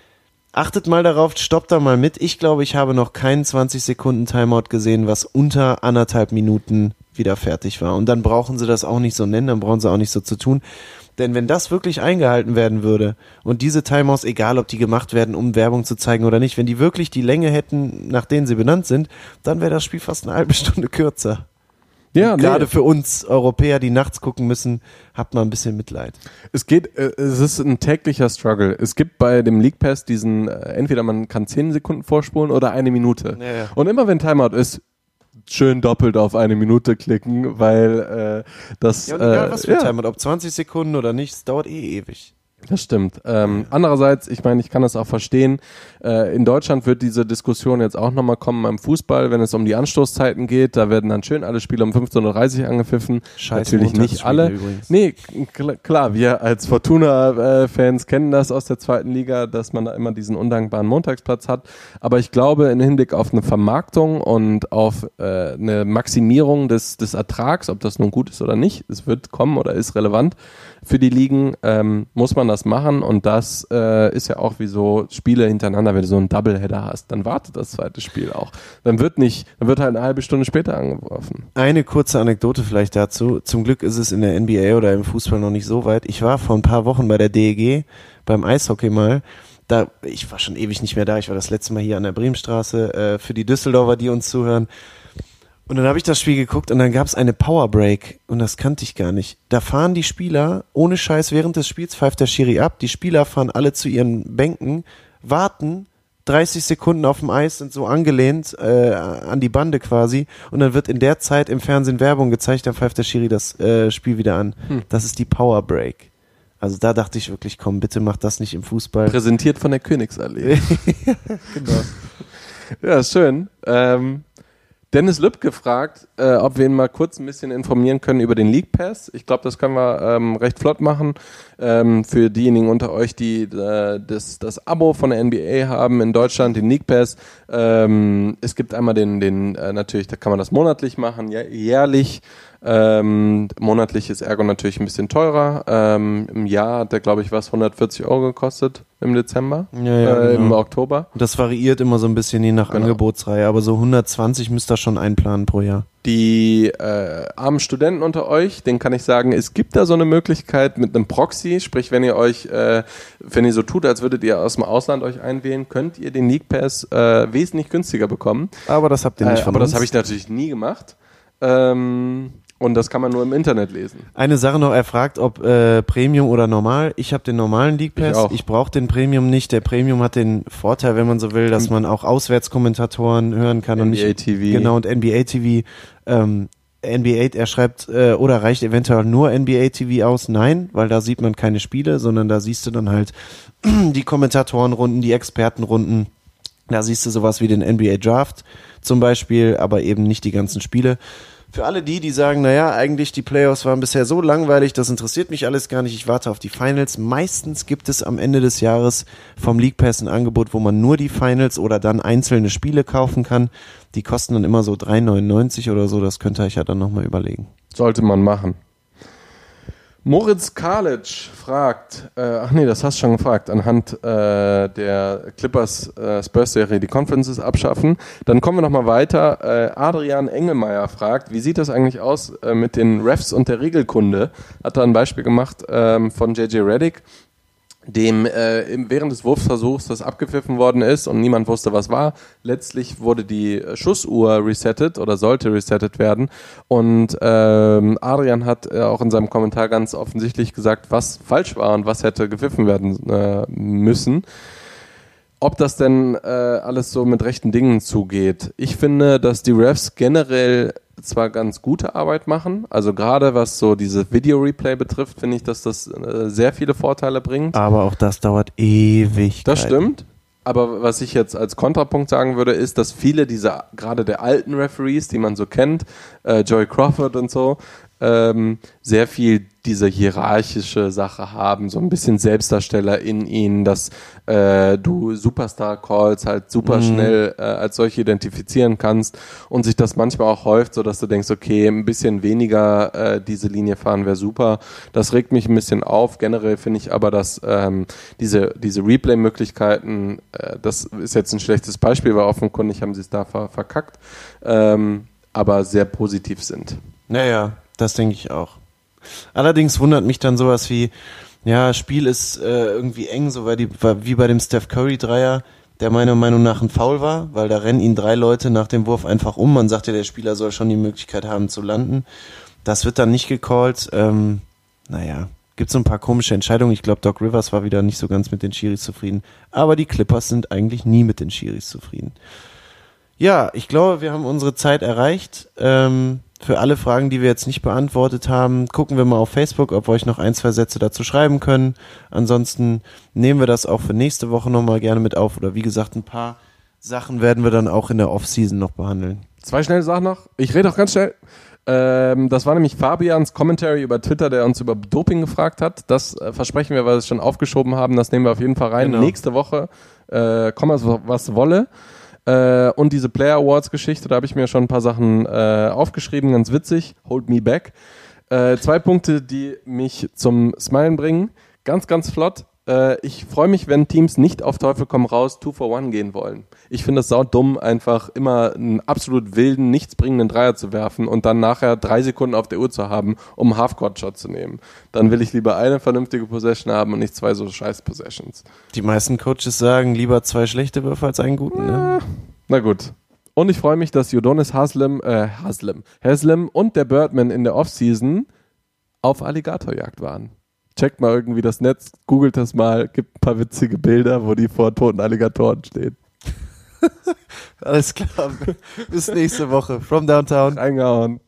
Achtet mal darauf, stoppt da mal mit. Ich glaube, ich habe noch keinen 20 Sekunden Timeout gesehen, was unter 1,5 Minuten wieder fertig war. Und dann brauchen sie das auch nicht so nennen, dann brauchen sie auch nicht so zu tun. Denn wenn das wirklich eingehalten werden würde und diese Timeouts, egal ob die gemacht werden, um Werbung zu zeigen oder nicht, wenn die wirklich die Länge hätten, nach denen sie benannt sind, dann wäre das Spiel fast eine halbe Stunde kürzer. Ja, gerade für uns Europäer, die nachts gucken müssen, habt mal ein bisschen Mitleid. Es ist ein täglicher Struggle. Es gibt bei dem League Pass diesen, entweder man kann 10 Sekunden vorspulen oder 1 Minute. Ja. Und immer wenn Timeout ist, schön doppelt auf 1 Minute klicken, weil das... Ja, und egal was für Timeout, ob 20 Sekunden oder nicht, es dauert ewig. Das stimmt. Andererseits, ich meine, ich kann das auch verstehen, in Deutschland wird diese Diskussion jetzt auch nochmal kommen beim Fußball, wenn es um die Anstoßzeiten geht, da werden dann schön alle Spiele um 15.30 Uhr angepfiffen. Scheiß natürlich nicht alle. Übrigens. Nee, klar, wir als Fortuna-Fans kennen das aus der 2. Liga, dass man da immer diesen undankbaren Montagsplatz hat, aber ich glaube, im Hinblick auf eine Vermarktung und auf eine Maximierung des Ertrags, ob das nun gut ist oder nicht, es wird kommen oder ist relevant für die Ligen, muss man das machen und das ist ja auch wie so Spiele hintereinander, wenn du so einen Doubleheader hast, dann wartet das zweite Spiel auch. Dann wird halt eine halbe Stunde später angeworfen. Eine kurze Anekdote vielleicht dazu. Zum Glück ist es in der NBA oder im Fußball noch nicht so weit. Ich war vor ein paar Wochen bei der DEG, beim Eishockey mal. Ich war schon ewig nicht mehr da. Ich war das letzte Mal hier an der Bremenstraße für die Düsseldorfer, die uns zuhören. Und dann habe ich das Spiel geguckt und dann gab es eine Powerbreak und das kannte ich gar nicht. Da fahren die Spieler, ohne Scheiß, während des Spiels pfeift der Schiri ab. Die Spieler fahren alle zu ihren Bänken, warten 30 Sekunden auf dem Eis, sind so angelehnt an die Bande quasi und dann wird in der Zeit im Fernsehen Werbung gezeigt, dann pfeift der Schiri das Spiel wieder an. Das ist die Powerbreak. Also da dachte ich wirklich, komm, bitte mach das nicht im Fußball. Präsentiert von der Königsallee. Genau. Ja, schön. Dennis Lüpp gefragt, ob wir ihn mal kurz ein bisschen informieren können über den League Pass. Ich glaube, das können wir recht flott machen. Für diejenigen unter euch, die das Abo von der NBA haben in Deutschland, den League Pass. Es gibt einmal den natürlich, da kann man das monatlich machen, jährlich. Monatlich ist Ergo natürlich ein bisschen teurer. Im Jahr hat der, glaube ich, 140 € gekostet im Dezember, genau. Im Oktober. Das variiert immer so ein bisschen je nach Angebotsreihe, aber so 120 müsst ihr schon einplanen pro Jahr. Die armen Studenten unter euch, denen kann ich sagen, es gibt da so eine Möglichkeit mit einem Proxy, sprich, wenn ihr so tut, als würdet ihr aus dem Ausland euch einwählen, könnt ihr den League Pass wesentlich günstiger bekommen. Aber das habt ihr nicht von uns. Aber das habe ich natürlich nie gemacht. Und das kann man nur im Internet lesen. Eine Sache noch, er fragt, ob Premium oder normal. Ich habe den normalen League Pass. Ich brauche den Premium nicht. Der Premium hat den Vorteil, wenn man so will, dass man auch Auswärtskommentatoren hören kann. NBA und nicht TV. Genau, und NBA TV. NBA, er schreibt, oder reicht eventuell nur NBA TV aus? Nein, weil da sieht man keine Spiele, sondern da siehst du dann halt die Kommentatorenrunden, die Expertenrunden. Da siehst du sowas wie den NBA Draft zum Beispiel, aber eben nicht die ganzen Spiele. Für alle die sagen, naja, eigentlich die Playoffs waren bisher so langweilig, das interessiert mich alles gar nicht, ich warte auf die Finals. Meistens gibt es am Ende des Jahres vom League Pass ein Angebot, wo man nur die Finals oder dann einzelne Spiele kaufen kann. Die kosten dann immer so 3,99 oder so, das könnt ihr euch ja dann nochmal überlegen. Sollte man machen. Moritz Kalic fragt, das hast du schon gefragt, anhand der Clippers Spurs-Serie die Conferences abschaffen. Dann kommen wir nochmal weiter. Adrian Engelmeier fragt, wie sieht das eigentlich aus mit den Refs und der Regelkunde? Hat da ein Beispiel gemacht von JJ Redick, dem während des Wurfversuchs das abgepfiffen worden ist und niemand wusste, was war. Letztlich wurde die Schussuhr resettet oder sollte resettet werden und Adrian hat auch in seinem Kommentar ganz offensichtlich gesagt, was falsch war und was hätte gepfiffen werden müssen. Ob das denn alles so mit rechten Dingen zugeht. Ich finde, dass die Refs generell zwar ganz gute Arbeit machen, also gerade was so dieses Video-Replay betrifft, finde ich, dass das sehr viele Vorteile bringt. Aber auch das dauert ewig. Das stimmt. Aber was ich jetzt als Kontrapunkt sagen würde, ist, dass viele dieser, gerade der alten Referees, die man so kennt, Joey Crawford und so, sehr viel diese hierarchische Sache haben, so ein bisschen Selbstdarsteller in ihnen, dass du Superstar-Calls halt super schnell als solche identifizieren kannst und sich das manchmal auch häuft, so dass du denkst, okay, ein bisschen weniger diese Linie fahren wäre super. Das regt mich ein bisschen auf. Generell finde ich aber, dass diese Replay-Möglichkeiten, das ist jetzt ein schlechtes Beispiel, weil offenkundig haben sie es da verkackt, aber sehr positiv sind. Naja, das denke ich auch. Allerdings wundert mich dann sowas wie, ja, Spiel ist irgendwie eng, so wie bei dem Steph Curry Dreier, der meiner Meinung nach ein Foul war, weil da rennen ihn 3 Leute nach dem Wurf einfach um. Man sagt ja, der Spieler soll schon die Möglichkeit haben zu landen. Das wird dann nicht gecallt. Gibt so ein paar komische Entscheidungen. Ich glaube, Doc Rivers war wieder nicht so ganz mit den Schiris zufrieden. Aber die Clippers sind eigentlich nie mit den Schiris zufrieden. Ja, ich glaube, wir haben unsere Zeit erreicht. Für alle Fragen, die wir jetzt nicht beantwortet haben, gucken wir mal auf Facebook, ob wir euch noch 1, 2 Sätze dazu schreiben können. Ansonsten nehmen wir das auch für nächste Woche nochmal gerne mit auf. Oder wie gesagt, ein paar Sachen werden wir dann auch in der Off-Season noch behandeln. 2 schnelle Sachen noch. Ich rede auch ganz schnell. Das war nämlich Fabians Commentary über Twitter, der uns über Doping gefragt hat. Das versprechen wir, weil wir es schon aufgeschoben haben. Das nehmen wir auf jeden Fall rein. Genau. Nächste Woche, komme was wolle. Und diese Player Awards Geschichte, da habe ich mir schon ein paar Sachen aufgeschrieben, ganz witzig, hold me back. 2 Punkte, die mich zum Smilen bringen, ganz, ganz flott. Ich freue mich, wenn Teams nicht auf Teufel komm raus 2-for-1 gehen wollen. Ich finde es saudumm, einfach immer einen absolut wilden, nichtsbringenden Dreier zu werfen und dann nachher 3 Sekunden auf der Uhr zu haben, um einen Half-Court-Shot zu nehmen. Dann will ich lieber eine vernünftige Possession haben und nicht 2 so scheiß Possessions. Die meisten Coaches sagen, lieber 2 schlechte Würfe als einen guten, ne? Na gut. Und ich freue mich, dass Udonis Haslem und der Birdman in der Offseason auf Alligatorjagd waren. Checkt mal irgendwie das Netz, googelt das mal, gibt ein paar witzige Bilder, wo die vor toten Alligatoren stehen. Alles klar. Bis nächste Woche. From Downtown. Reingehauen.